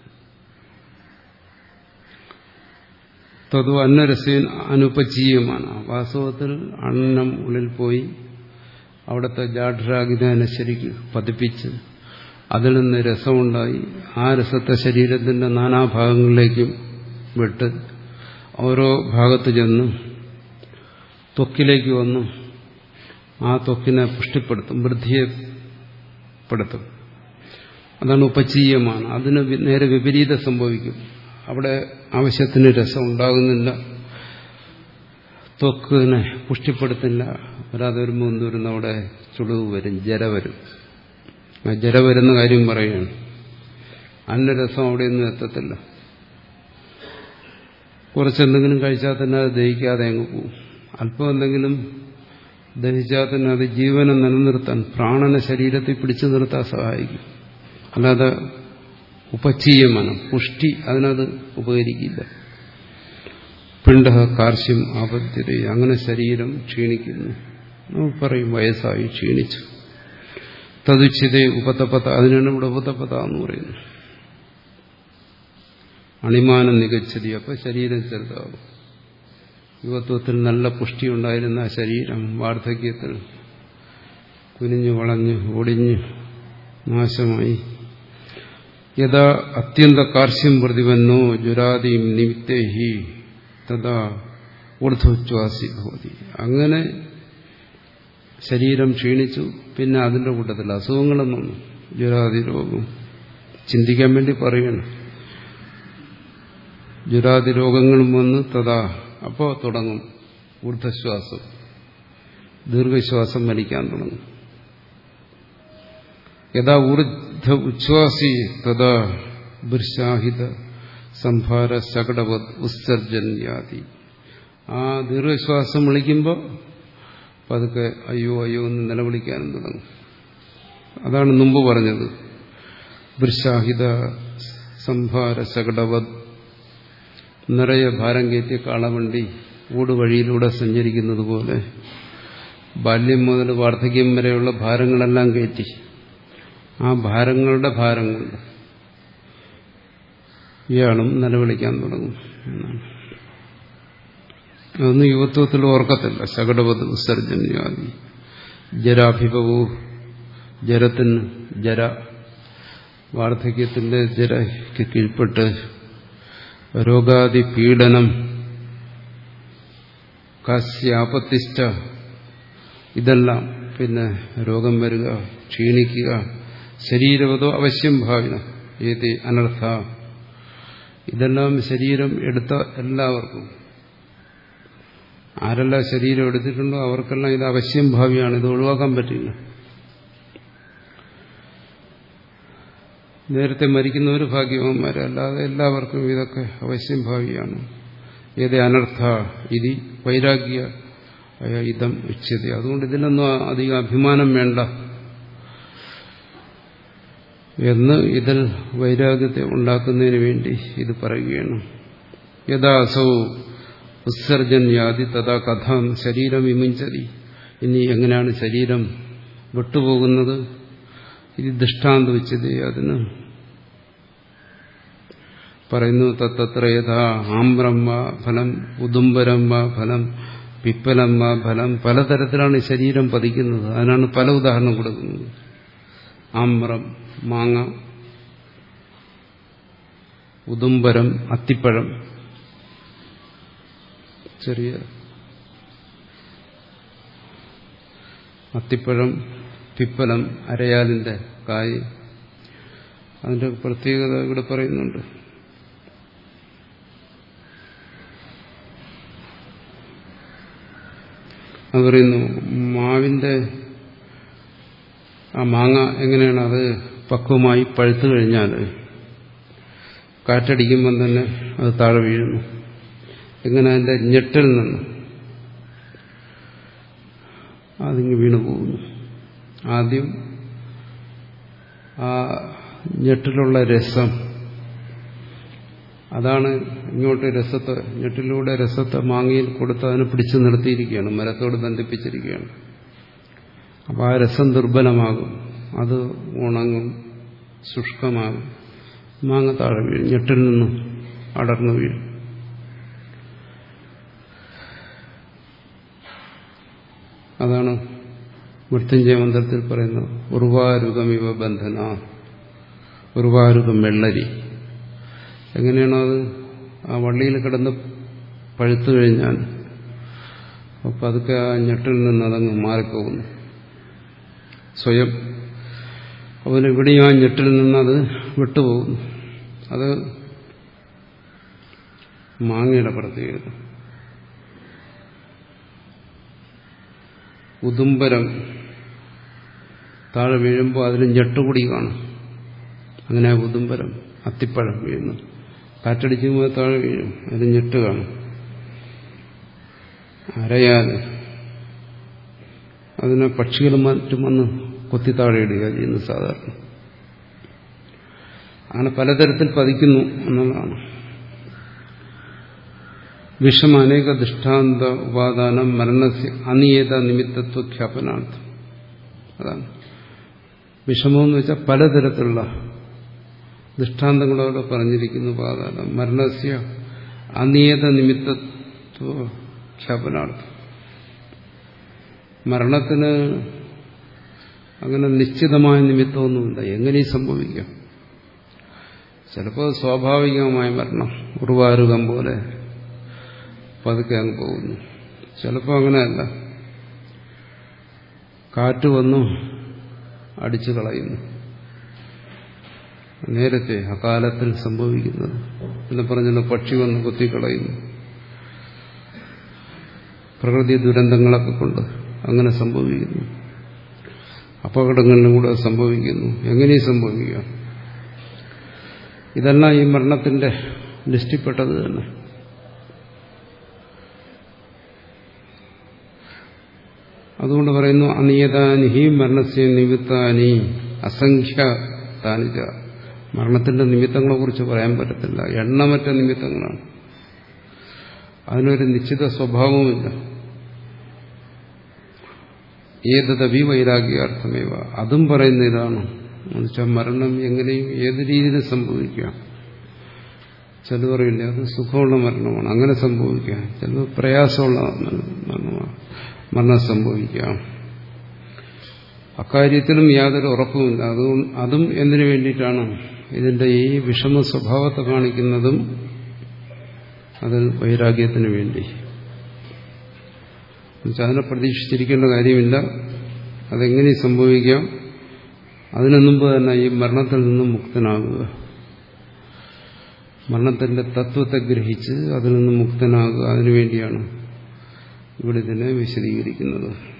തതു അന്നരസേൻ അനുപചീയമാണ്. വാസ്തവത്തിൽ അന്നം ഉള്ളിൽ പോയി അവിടുത്തെ ജാഠ്രാഗ്നിനെ ശരിക്ക് പതിപ്പിച്ച് അതിൽ നിന്ന് രസമുണ്ടായി. ആ രസത്തെ ശരീരത്തിന്റെ നാനാഭാഗങ്ങളിലേക്കും വിട്ട് ഓരോ ഭാഗത്ത് ചെന്ന് ത്വക്കിലേക്ക് വന്നു ആ ത്വക്കിനെ പുഷ്ടിപ്പെടുത്തും, വൃദ്ധിയെപ്പെടുത്തും. അതാണ് ഉപചീയമാണ്. അതിന് നേരെ വിപരീതം സംഭവിക്കും. അവിടെ ആവശ്യത്തിന് രസം ഉണ്ടാകുന്നില്ല, ത്വക്കിനെ പുഷ്ടിപ്പെടുത്തില്ല. വരാതെ വരുമ്പോൾ എന്ത് വരുന്നു? അവിടെ ചുളിവ് വരും, ജര വരും. ആ ജര വരുന്ന കാര്യം പറയുകയാണ്. അന്നരസം അവിടെയൊന്നും എത്തത്തില്ല. കുറച്ചെന്തെങ്കിലും കഴിച്ചാൽ തന്നെ അത് ദഹിക്കാതെ അങ്ങ് പോകും. അല്പം എന്തെങ്കിലും ദഹിച്ചാൽ തന്നെ അത് ജീവനെ നിലനിർത്താൻ, പ്രാണനെ ശരീരത്തിൽ പിടിച്ചു നിർത്താൻ സഹായിക്കും. അല്ലാതെ ഉപചീയമാണ്, പുഷ്ടി അതിനത് ഉപകരിക്കില്ല. പിണ്ഡ കാർഷ്യം ആപദ്യത, അങ്ങനെ ശരീരം ക്ഷീണിക്കുന്നു. നമുക്ക് പറയും വയസ്സായി, ക്ഷീണിച്ചു. തതുച്യതേ ഉപതപത, അതിനാണ് ഇവിടെ ഉപതപത എന്ന് പറയുന്നത്. അണിമാനം നികച്ചതി, അപ്പൊ ശരീരം ചെറുതാവും. യുവത്വത്തിൽ നല്ല പുഷ്ടി ഉണ്ടായിരുന്ന ആ ശരീരം വാർദ്ധക്യത്തിൽ കുനിഞ്ഞു വളഞ്ഞ് ഒടിഞ്ഞ് നാശമായി. യഥാ അത്യന്ത കാർഷ്യം പ്രതിപന്നോ ജുരാദീം നിമിത്തേഹി തഥാ ഊർധ്വോച്ഛ്വാസി ഭവതി. അങ്ങനെ ശരീരം ക്ഷീണിച്ചു. പിന്നെ അതിന്റെ കൂട്ടത്തിൽ അസുഖങ്ങളും വന്നു, ജുരാദി രോഗം. ചിന്തിക്കാൻ വേണ്ടി പറയണം. ജുരാദി രോഗങ്ങളും വന്ന് തഥാ, അപ്പോ തുടങ്ങും ഊർധ്വശ്വാസം, ദീർഘശ്വാസം വലിക്കാൻ തുടങ്ങും. യഥാ ഊർധ്വ ഉച്ഛ്വാസി തഥാ ബൃഷാഹിത സംഭാര ശകടവത് ഉത്സർജന്യാതി. ആ ദീർഘശ്വാസം വിളിക്കുമ്പോൾ പതുക്കെ അയ്യോ അയ്യോ എന്ന് നിലവിളിക്കാനും തുടങ്ങും. അതാണ് മുമ്പ് പറഞ്ഞത്. ബൃഷാഹിത സംഭാര ശകടവത്, നിറയെ ഭാരം കയറ്റിയ കാളവണ്ടി ഊടുവഴിയിലൂടെ സഞ്ചരിക്കുന്നത് പോലെ ബാല്യം മുതൽ വാർദ്ധക്യം വരെയുള്ള ഭാരങ്ങളെല്ലാം കയറ്റി ആ ഭാരങ്ങളുടെ ഭാരം കൊണ്ട് ഇയാളും നിലവിളിക്കാൻ തുടങ്ങും എന്നാണ്. അതൊന്നും യുവത്വത്തിൽ ഓർക്കത്തില്ല. ശകടവത് വിസർജന്യാദി. ജരാഭിഭവോ, ജരത്തിന് ജര, വാർദ്ധക്യത്തിന്റെ ജരയ്ക്ക് കീഴ്പ്പെട്ട് രോഗാദി പീഡനം, കാസ്യാപത്തിഷ്ഠ, ഇതെല്ലാം, പിന്നെ രോഗം വരിക, ക്ഷീണിക്കുക, ശരീരവതോ അവശ്യം ഭാവിന ഏതി അനർത്ഥ, ഇതെല്ലാം ശരീരം എടുത്ത എല്ലാവർക്കും, ആരെല്ലാം ശരീരം എടുത്തിട്ടുണ്ടോ അവർക്കെല്ലാം ഇത് അവശ്യം ഭാവിയാണ്, ഇത് ഒഴിവാക്കാൻ പറ്റില്ല. നേരത്തെ മരിക്കുന്നവർ ഭാഗ്യവാന്മാരെ, അല്ലാതെ എല്ലാവർക്കും ഇതൊക്കെ അവശ്യം ഭാവിയാണ്. ഏത് അനർത്ഥ ഇതി വൈരാഗ്യ ഇതം ഉച്യത. അതുകൊണ്ട് ഇതിലൊന്നും അധികം അഭിമാനം വേണ്ട എന്ന് ഇതിൽ വൈരാഗ്യത്തെ ഉണ്ടാക്കുന്നതിന് വേണ്ടി ഇത് പറയുകയാണ്. യഥാ അസൗ ഉത്സർജന്യാദി തഥാ കഥം ശരീരം വിമുഞ്ചതി. ഇനി എങ്ങനെയാണ് ശരീരം വിട്ടുപോകുന്നത്? ഇത് ദൃഷ്ടാന്തം വെച്ചത് അതിന് പറയുന്നു. തത്ര യഥാ ആമ്രം വാ ഫലം, ഉദുംബരം വാ ഫലം, പിപ്പലം വാ ഫലം, പലതരത്തിലാണ് ശരീരം പതിക്കുന്നത്. അതിനാണ് പല ഉദാഹരണം കൊടുക്കുന്നത്. ആമ്രം മാങ്ങ, ഉദുംബരം അത്തിപ്പഴം, ചെറിയ അത്തിപ്പഴം, പിപ്പലം അരയാലിന്റെ കായ്. അതിന്റെ പ്രത്യേകത ഇവിടെ പറയുന്നുണ്ട്. അത് പറയുന്നു മാവിന്റെ ആ മാങ്ങ എങ്ങനെയാണ് അത് പക്വമായി പഴുത്തു കഴിഞ്ഞാൽ കാറ്റടിക്കുമ്പം തന്നെ അത് താഴെ വീഴുന്നു. എങ്ങനെ അതിന്റെ ഞെട്ടിൽ നിന്ന് അതിങ്ങ് വീണു പോകുന്നു. ആദ്യം ആ ഞെട്ടിലുള്ള രസം, അതാണ് ഇങ്ങോട്ട് രസത്തെ, ഞെട്ടിലൂടെ രസത്തെ മാങ്ങയിൽ കൊടുത്ത് അതിനെ പിടിച്ചു നിർത്തിയിരിക്കുകയാണ്, മരത്തോട് ബന്ധിപ്പിച്ചിരിക്കുകയാണ്. അപ്പോൾ ആ രസം ദുർബലമാകും, അത് ഉണങ്ങും, ശുഷ്കമാകും, മാങ്ങ താഴെ വീഴും, ഞെട്ടിൽ നിന്നും അടർന്നു വീഴും. അതാണ് മൃത്യുഞ്ജയ മന്ത്രത്തിൽ പറയുന്നത് ഉർവാരുകമിവ ബന്ധന. ഉർവാരുകം വെള്ളരി എങ്ങനെയാണോ അത് ആ വള്ളിയിൽ കിടന്ന് പഴുത്തു കഴിഞ്ഞാൽ അപ്പം അതൊക്കെ ആ ഞെട്ടിൽ നിന്ന് അതങ്ങ് മാറിപ്പോകുന്നു സ്വയം. അവന് ഇവിടെയും ആ ഞെട്ടിൽ നിന്നത് വിട്ടുപോകുന്നു. അത് മാങ്ങയുടെ പ്രത്യേകത. ഉദുംബരം താഴെ വീഴുമ്പോൾ അതിൽ ഞെട്ടുകൂടി കാണും. അങ്ങനെ ഉദുംബരം അത്തിപ്പഴം വീഴുന്നു, കാറ്റടിക്കുമ്പോൾ താഴെ വീഴും, അതിൽ ഞെട്ട് കാണും. അരയാൽ അതിനെ പക്ഷികളും മറ്റും വന്ന് കൊത്തി താഴെ ഇടുക ചെയ്യുന്നു സാധാരണ. അങ്ങനെ പലതരത്തിൽ പതിക്കുന്നു എന്നുള്ളതാണ്. വിഷം അനേക ദൃഷ്ടാന്ത ഉപാദാനം മരണസ്യ അനിയത നിമിത്തത്വ ഖ്യാപനാർത്ഥം. അതാണ് വിഷമമെന്ന് വെച്ചാൽ പലതരത്തിലുള്ള ദൃഷ്ടാന്തങ്ങളോട് പറഞ്ഞിരിക്കുന്നു. ഉപാദാനം മരണസ്യ അനിയത നിമിത്തത്വ ഖ്യാപനാർത്ഥം. മരണത്തിന് അങ്ങനെ നിശ്ചിതമായ നിമിത്തമൊന്നുമില്ല, എങ്ങനെയും സംഭവിക്കാം. ചിലപ്പോൾ സ്വാഭാവികമായ മരണം, ഉറുവാരുകം പോലെ പതുക്കെ അങ്ങ് പോകുന്നു. ചിലപ്പോൾ അങ്ങനെയല്ല, കാറ്റ് വന്നു അടിച്ചു കളയുന്നു. നേരത്തെ അകാലത്തിൽ സംഭവിക്കുന്നത്. പിന്നെ പറഞ്ഞല്ലോ, പക്ഷി വന്ന് കൊത്തിക്കളയുന്നു. പ്രകൃതി ദുരന്തങ്ങളൊക്കെ കൊണ്ട് അങ്ങനെ സംഭവിക്കുന്നു. അപകടങ്ങളിലും കൂടെ സംഭവിക്കുന്നു. എങ്ങനെയും സംഭവിക്കാം. ഇതെല്ലാം ഈ മരണത്തിന്റെ ലിസ്റ്റിൽപ്പെട്ടത് തന്നെ. അതുകൊണ്ട് പറയുന്നു അനിയതാനി ഹി മരണസ്യ നിമിത്താനി അസംഖ്യ താനിജ. മരണത്തിന്റെ നിമിത്തങ്ങളെ കുറിച്ച് പറയാൻ പറ്റത്തില്ല, എണ്ണമറ്റ നിമിത്തങ്ങളാണ്. അതിനൊരു നിശ്ചിത സ്വഭാവവുമില്ല. ഏതദപി വൈരാഗ്യാർത്ഥമേവ. അതും പറയുന്ന ഇതാണ്. എന്നുവെച്ചാൽ മരണം എങ്ങനെയും ഏത് രീതിയിൽ സംഭവിക്കാം. ചില പറയില്ല അത് സുഖമുള്ള മരണമാണ്, അങ്ങനെ സംഭവിക്കാം. ചില പ്രയാസമുള്ള മരണമാണ്, മരണം സംഭവിക്കാം. അക്കാര്യത്തിലും യാതൊരു ഉറപ്പുമില്ല. അതും അതും എന്തിനു വേണ്ടിയിട്ടാണ്? ഇതിന്റെ ഈ വിഷമ സ്വഭാവത്തെ കാണിക്കുന്നതും അത് വൈരാഗ്യത്തിന് വേണ്ടി. അതിനെ പ്രതീക്ഷിച്ചിരിക്കേണ്ട കാര്യമില്ല, അതെങ്ങനെ സംഭവിക്കാം. അതിനു മുമ്പ് തന്നെ ഈ മരണത്തിൽ നിന്നും മുക്തനാകുക, മരണത്തിന്റെ തത്വത്തെ ഗ്രഹിച്ച് അതിൽ നിന്നും മുക്തനാകുക, അതിനുവേണ്ടിയാണ് ഇവിടെ ഇതിനെ വിശദീകരിക്കുന്നത്.